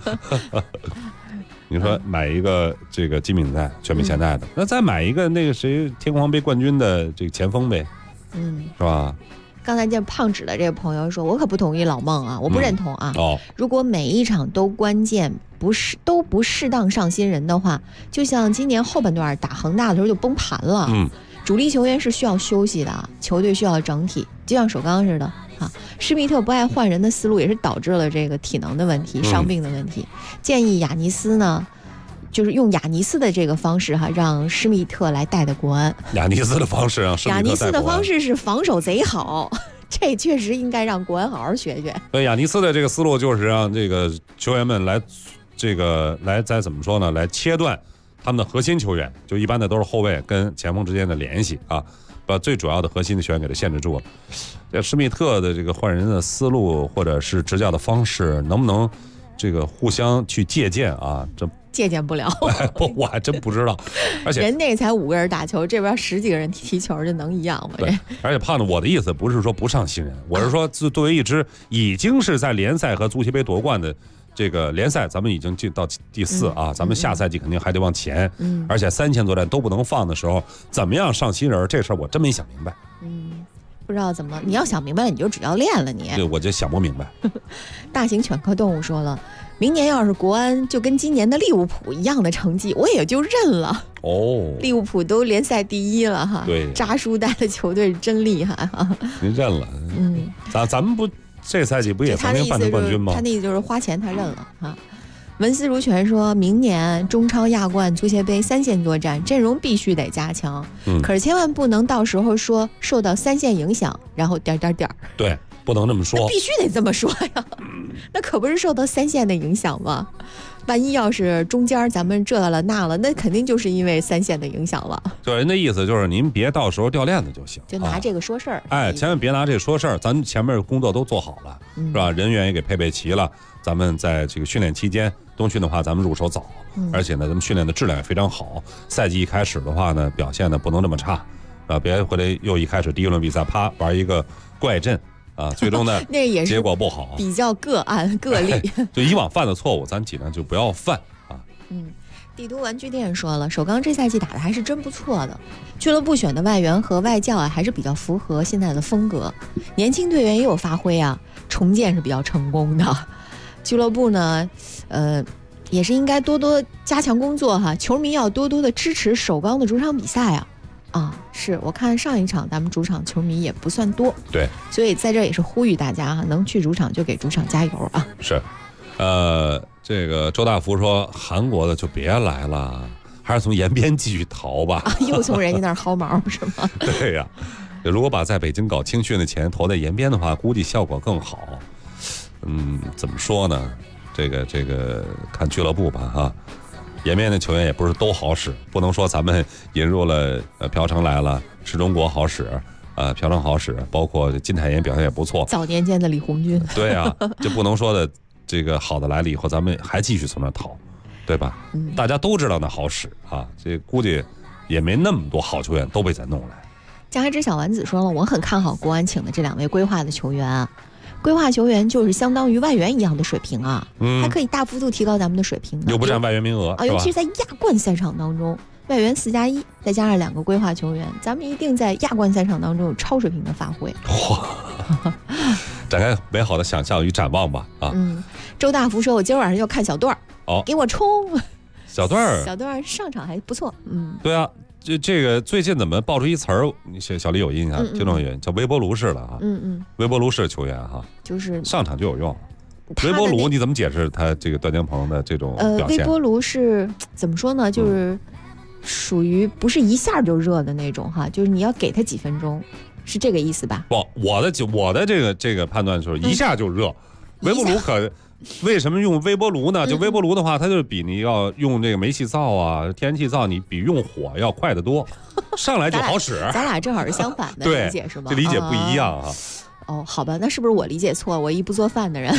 你说买一个这个金敏在全美现代的，那再买一个那个谁天皇杯冠军的这个前锋呗，是吧？ 刚才见胖纸的这个朋友说，我可不同意老孟啊，我不认同啊。如果每一场都关键，都不适当上新人的话，就像今年后半段打恒大的时候就崩盘了。主力球员是需要休息的，球队需要整体，就像首钢似的啊。施密特不爱换人的思路也是导致了这个体能的问题、伤病的问题。建议亚尼斯呢，就是用亚尼斯的这个方式哈，让施密特来带的国安。 亚尼斯的方式让施密特带国安。亚尼斯的方式是防守贼好，这确实应该让国安好好学学。 对，亚尼斯的这个思路就是让这个球员们来，再怎么说呢，来切断他们的核心球员，就一般的都是后卫跟前锋之间的联系啊，把最主要的核心的球员给他限制住了。这施密特的这个换人的思路或者是执教的方式，能不能这个互相去借鉴啊？这借鉴不了， 我还真不知道。而且人那才5个人打球，这边10几个人踢球，这能一样吗？ 对，而且胖子，我的意思不是说不上新人，我是说作为一支已经是在联赛和足协杯夺冠的这个联赛，咱们已经进到第4啊，咱们下赛季肯定还得往前，而且3000作战都不能放的时候，怎么样上新人？这事儿我真没想明白。 不知道怎么，你要想明白了，你就只要练了你。 对，我就想不明白。 大型犬科动物说了，明年要是国安就跟今年的利物浦一样的成绩，我也就认了。利物浦都联赛第1了哈， 对， 扎叔带的球队真厉害哈。 您认了，咱们不这赛季不也曾经办的冠军吗？ 他那意思就是花钱他认了哈。文思如泉说，明年中超、亚冠、足协杯3线作战，阵容必须得加强。可是千万不能到时候说受到3线影响，然后点。 对，不能这么说， 必须得这么说呀。那可不是受到3线的影响吗？万一要是中间咱们这了那了，那肯定就是因为3线的影响了。 就人的意思就是您别到时候掉链子就行， 就拿这个说事儿。 哎，千万别拿这个说事儿，咱前面工作都做好了，是吧？人员也给配备齐了，咱们在这个训练期间。冬训的话，咱们入手早，而且呢，咱们训练的质量也非常好。赛季一开始的话呢，表现呢不能这么差，别回来又一开始第1轮比赛啪玩一个怪阵啊，最终呢那也是结果不好， 比较个案个例。 就以往犯的错误，咱尽量就不要犯啊。 帝都玩具店说了，首钢这赛季打的还是真不错的，俱乐部选的外援和外教啊，还是比较符合现在的风格。年轻队员也有发挥啊，重建是比较成功的。俱乐部呢，也是应该多多加强工作哈，球迷要多多的支持首钢的主场比赛啊。是我看上一场咱们主场球迷也不算多， 对， 所以在这也是呼吁大家哈，能去主场就给主场加油啊。 是，这个周大福说韩国的就别来了，还是从延边继续逃吧。 又从人家那儿薅毛是吗？ 对呀，如果把在北京搞青训的钱投在延边的话，估计效果更好。怎么说呢？这个看俱乐部吧哈。延边的球员也不是都好使，不能说咱们引入了朴成来了，是中国好使朴成好使，包括金泰妍表现也不错。 早年间的李红军。 对啊，就不能说的这个好的来了以后，咱们还继续从那淘，对吧？大家都知道那好使啊，这估计也没那么多好球员都被咱弄来。 江海之小丸子说了，我很看好国安请的这2位规划的球员。 规划球员就是相当于外援一样的水平啊， 嗯， 还可以大幅度提高咱们的水平呢， 又不占外援名额啊，尤其是在亚冠赛场当中，外援4+1，再加上2个规划球员，咱们一定在亚冠赛场当中有超水平的发挥。 哇，展开美好的想象与展望吧啊！ 周大福说：“我今儿晚上要看小段儿， 哦， 给我冲！ 小段儿， 小段儿上场还不错， 对啊。”这个最近怎么爆出一词儿？小李有印象，听众员叫微波炉式的哈，微波炉式球员哈， 就是上场就有用。微波炉你怎么解释他这个段江鹏的这种表现？ 微波炉是怎么说呢？就是属于不是一下就热的那种哈，就是你要给他几分钟，是这个意思吧？ 不，我的这个判断就是一下就热，微波炉可。为什么用微波炉呢？就微波炉的话，它就比你要用这个煤气灶啊、天然气灶，你比用火要快得多，上来就好使。 咱俩正好是相反的理解，是吗？ 这理解不一样啊。 哦，好吧，那是不是我理解错？我一不做饭的人。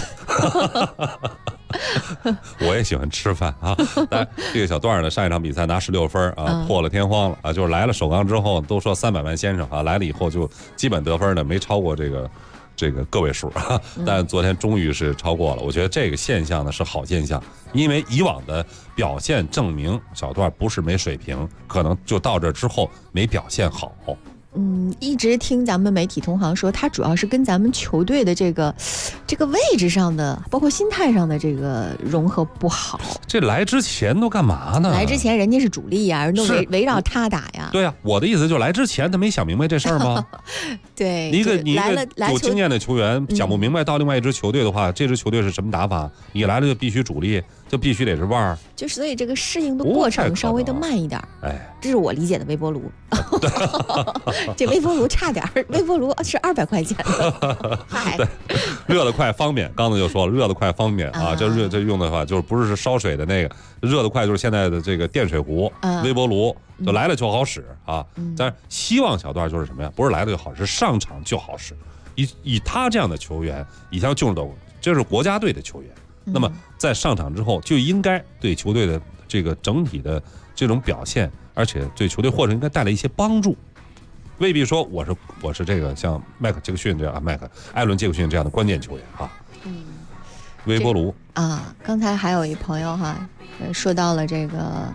我也喜欢吃饭啊。但这个小段呢，上一场比赛拿16分啊，破了天荒了啊！就是来了首钢之后，都说300万先生啊，来了以后就基本得分呢没超过这个个位数，但昨天终于是超过了。我觉得这个现象呢是好现象，因为以往的表现证明小段不是没水平，可能就到这之后没表现好。 一直听咱们媒体同行说，他主要是跟咱们球队的这个位置上的，包括心态上的这个融合不好。 这来之前都干嘛呢？ 来之前人家是主力呀，人都围绕他打呀。 对呀，我的意思就来之前他没想明白这事儿吗？ 对， 你一个有经验的球员想不明白到另外一支球队的话，这支球队是什么打法？你来了就必须主力，就必须得是腕儿。 就所以这个适应的过程稍微的慢一点。 哎， 这是我理解的微波炉。这微波炉差点，微波炉是200块钱的。 对，热得快方便。刚才就说了，热得快方便啊，这用的话就是不是烧水的那个，热得快就是现在的这个电水壶、微波炉，就来了就好使啊。但是希望小段就是什么呀？不是来了就好使，上场就好使。以他这样的球员，以前就是这是国家队的球员，那么在上场之后就应该对球队的这个整体的这种表现，而且对球队或者应该带来一些帮助。未必说我是这个像麦克杰克逊这样艾伦杰克逊这样的关键球员啊。微波炉啊，刚才还有一朋友哈，说到了这个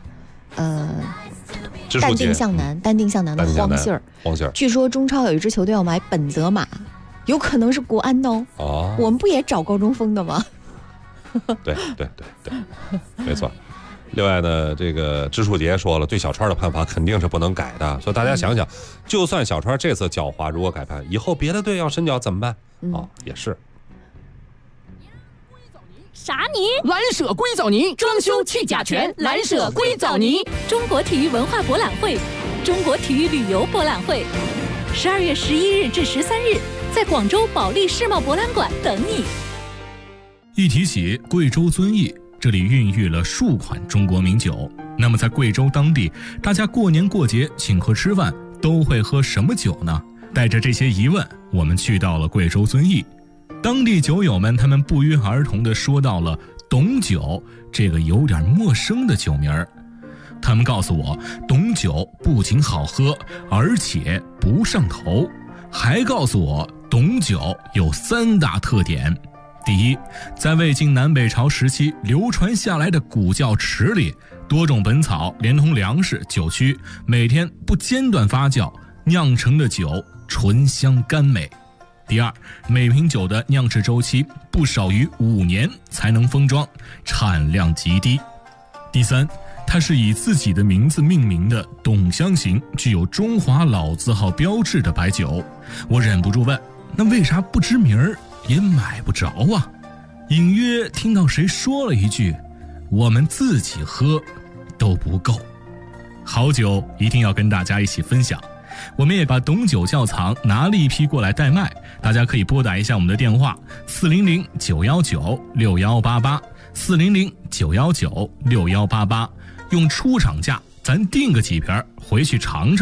淡定向南的黄信儿。据说中超有一支球队要买本泽马，有可能是国安的哦。哦，我们不也找高中锋的吗？ 对，没错。另外呢，这个支树杰说了，对小川的判罚肯定是不能改的，所以大家想想，就算小川这次狡猾如果改判，以后别的队要伸脚怎么办？也是。 啥泥？蓝舍硅藻泥，装修去甲醛，蓝舍硅藻泥。 中国体育文化博览会、中国体育旅游博览会，12月11日至13日，在广州保利世贸博览馆等你。 一提起贵州遵义，这里孕育了数款中国名酒。那么在贵州当地，大家过年过节请客吃饭都会喝什么酒呢？带着这些疑问，我们去到了贵州遵义。当地酒友们他们不约而同地说到了董酒这个有点陌生的酒名儿。他们告诉我，董酒不仅好喝，而且不上头，还告诉我董酒有3大特点。第一，在魏晋南北朝时期流传下来的古窖池里，多种本草连同粮食、酒曲，每天不间断发酵酿成的酒醇香甘美。第二，每瓶酒的酿制周期不少于5年才能封装，产量极低。第三，它是以自己的名字命名的董香型，具有中华老字号标志的白酒。我忍不住问，那为啥不知名儿也买不着啊？隐约听到谁说了一句，我们自己喝都不够。好酒一定要跟大家一起分享。我们也把董酒窖藏拿了一批过来代卖，大家可以拨打一下我们的电话400-919-6188 400-919-6188，用出厂价咱订个几瓶回去尝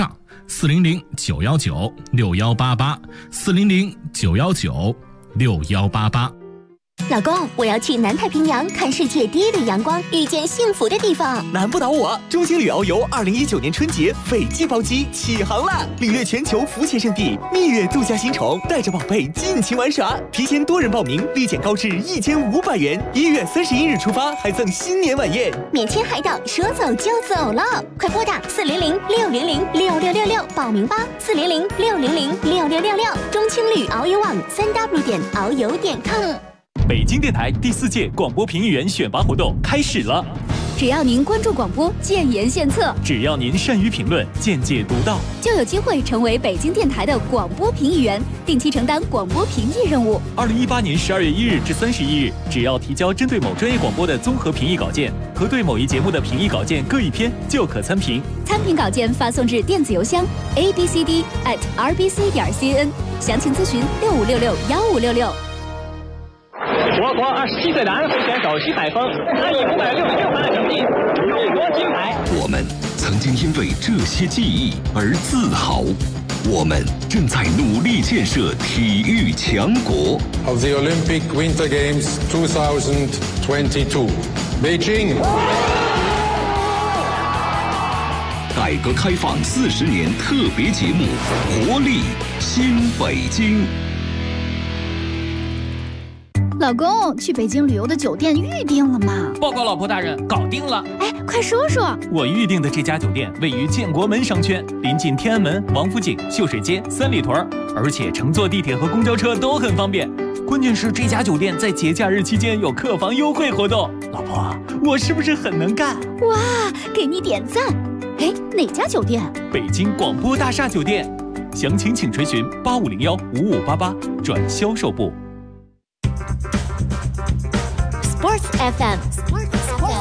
尝。400-919-6188 400-919-6188。 老公，我要去南太平洋看世界第一缕阳光，遇见幸福的地方。 难不倒我！中青旅遨游2019年春节斐济包机起航啦！领略全球浮潜圣地，蜜月度假新城，带着宝贝尽情玩耍。提前多人报名，立减高至1500元。1月31日出发，还赠新年晚宴， 免签海岛，说走就走了！快拨打400-600-6666报名吧！400-600-6666。中青旅遨游网3w.遨游.com。 北京电台第4届广播评议员选拔活动开始了。 只要您关注广播，建言献策； 只要您善于评论，见解独到， 就有机会成为北京电台的广播评议员，定期承担广播评议任务。 2018年12月1日至31日，只要提交针对某专业广播的综合评议稿件和对某一节目的评议稿件各1篇，就可参评。 参评稿件发送至电子邮箱 abcd@rbc.cn， 详情咨询65661566。 我国27岁男会选手徐海峰，他以566分的成绩荣夺金牌。 我们曾经因为这些记忆而自豪，我们正在努力建设体育强国。 Of the Olympic Winter Games 2022, Beijing。 改革开放40年特别节目《活力新北京》。 老公，去北京旅游的酒店预定了吗？ 报告老婆大人，搞定了。 哎，快说说。 我预定的这家酒店位于建国门商圈，临近天安门、王府井、秀水街、三里屯，而且乘坐地铁和公交车都很方便。关键是这家酒店在节假日期间有客房优惠活动。老婆，我是不是很能干？ 哇，给你点赞。哎，哪家酒店？ 北京广播大厦酒店。详情请垂询85015588转销售部。 Sports FM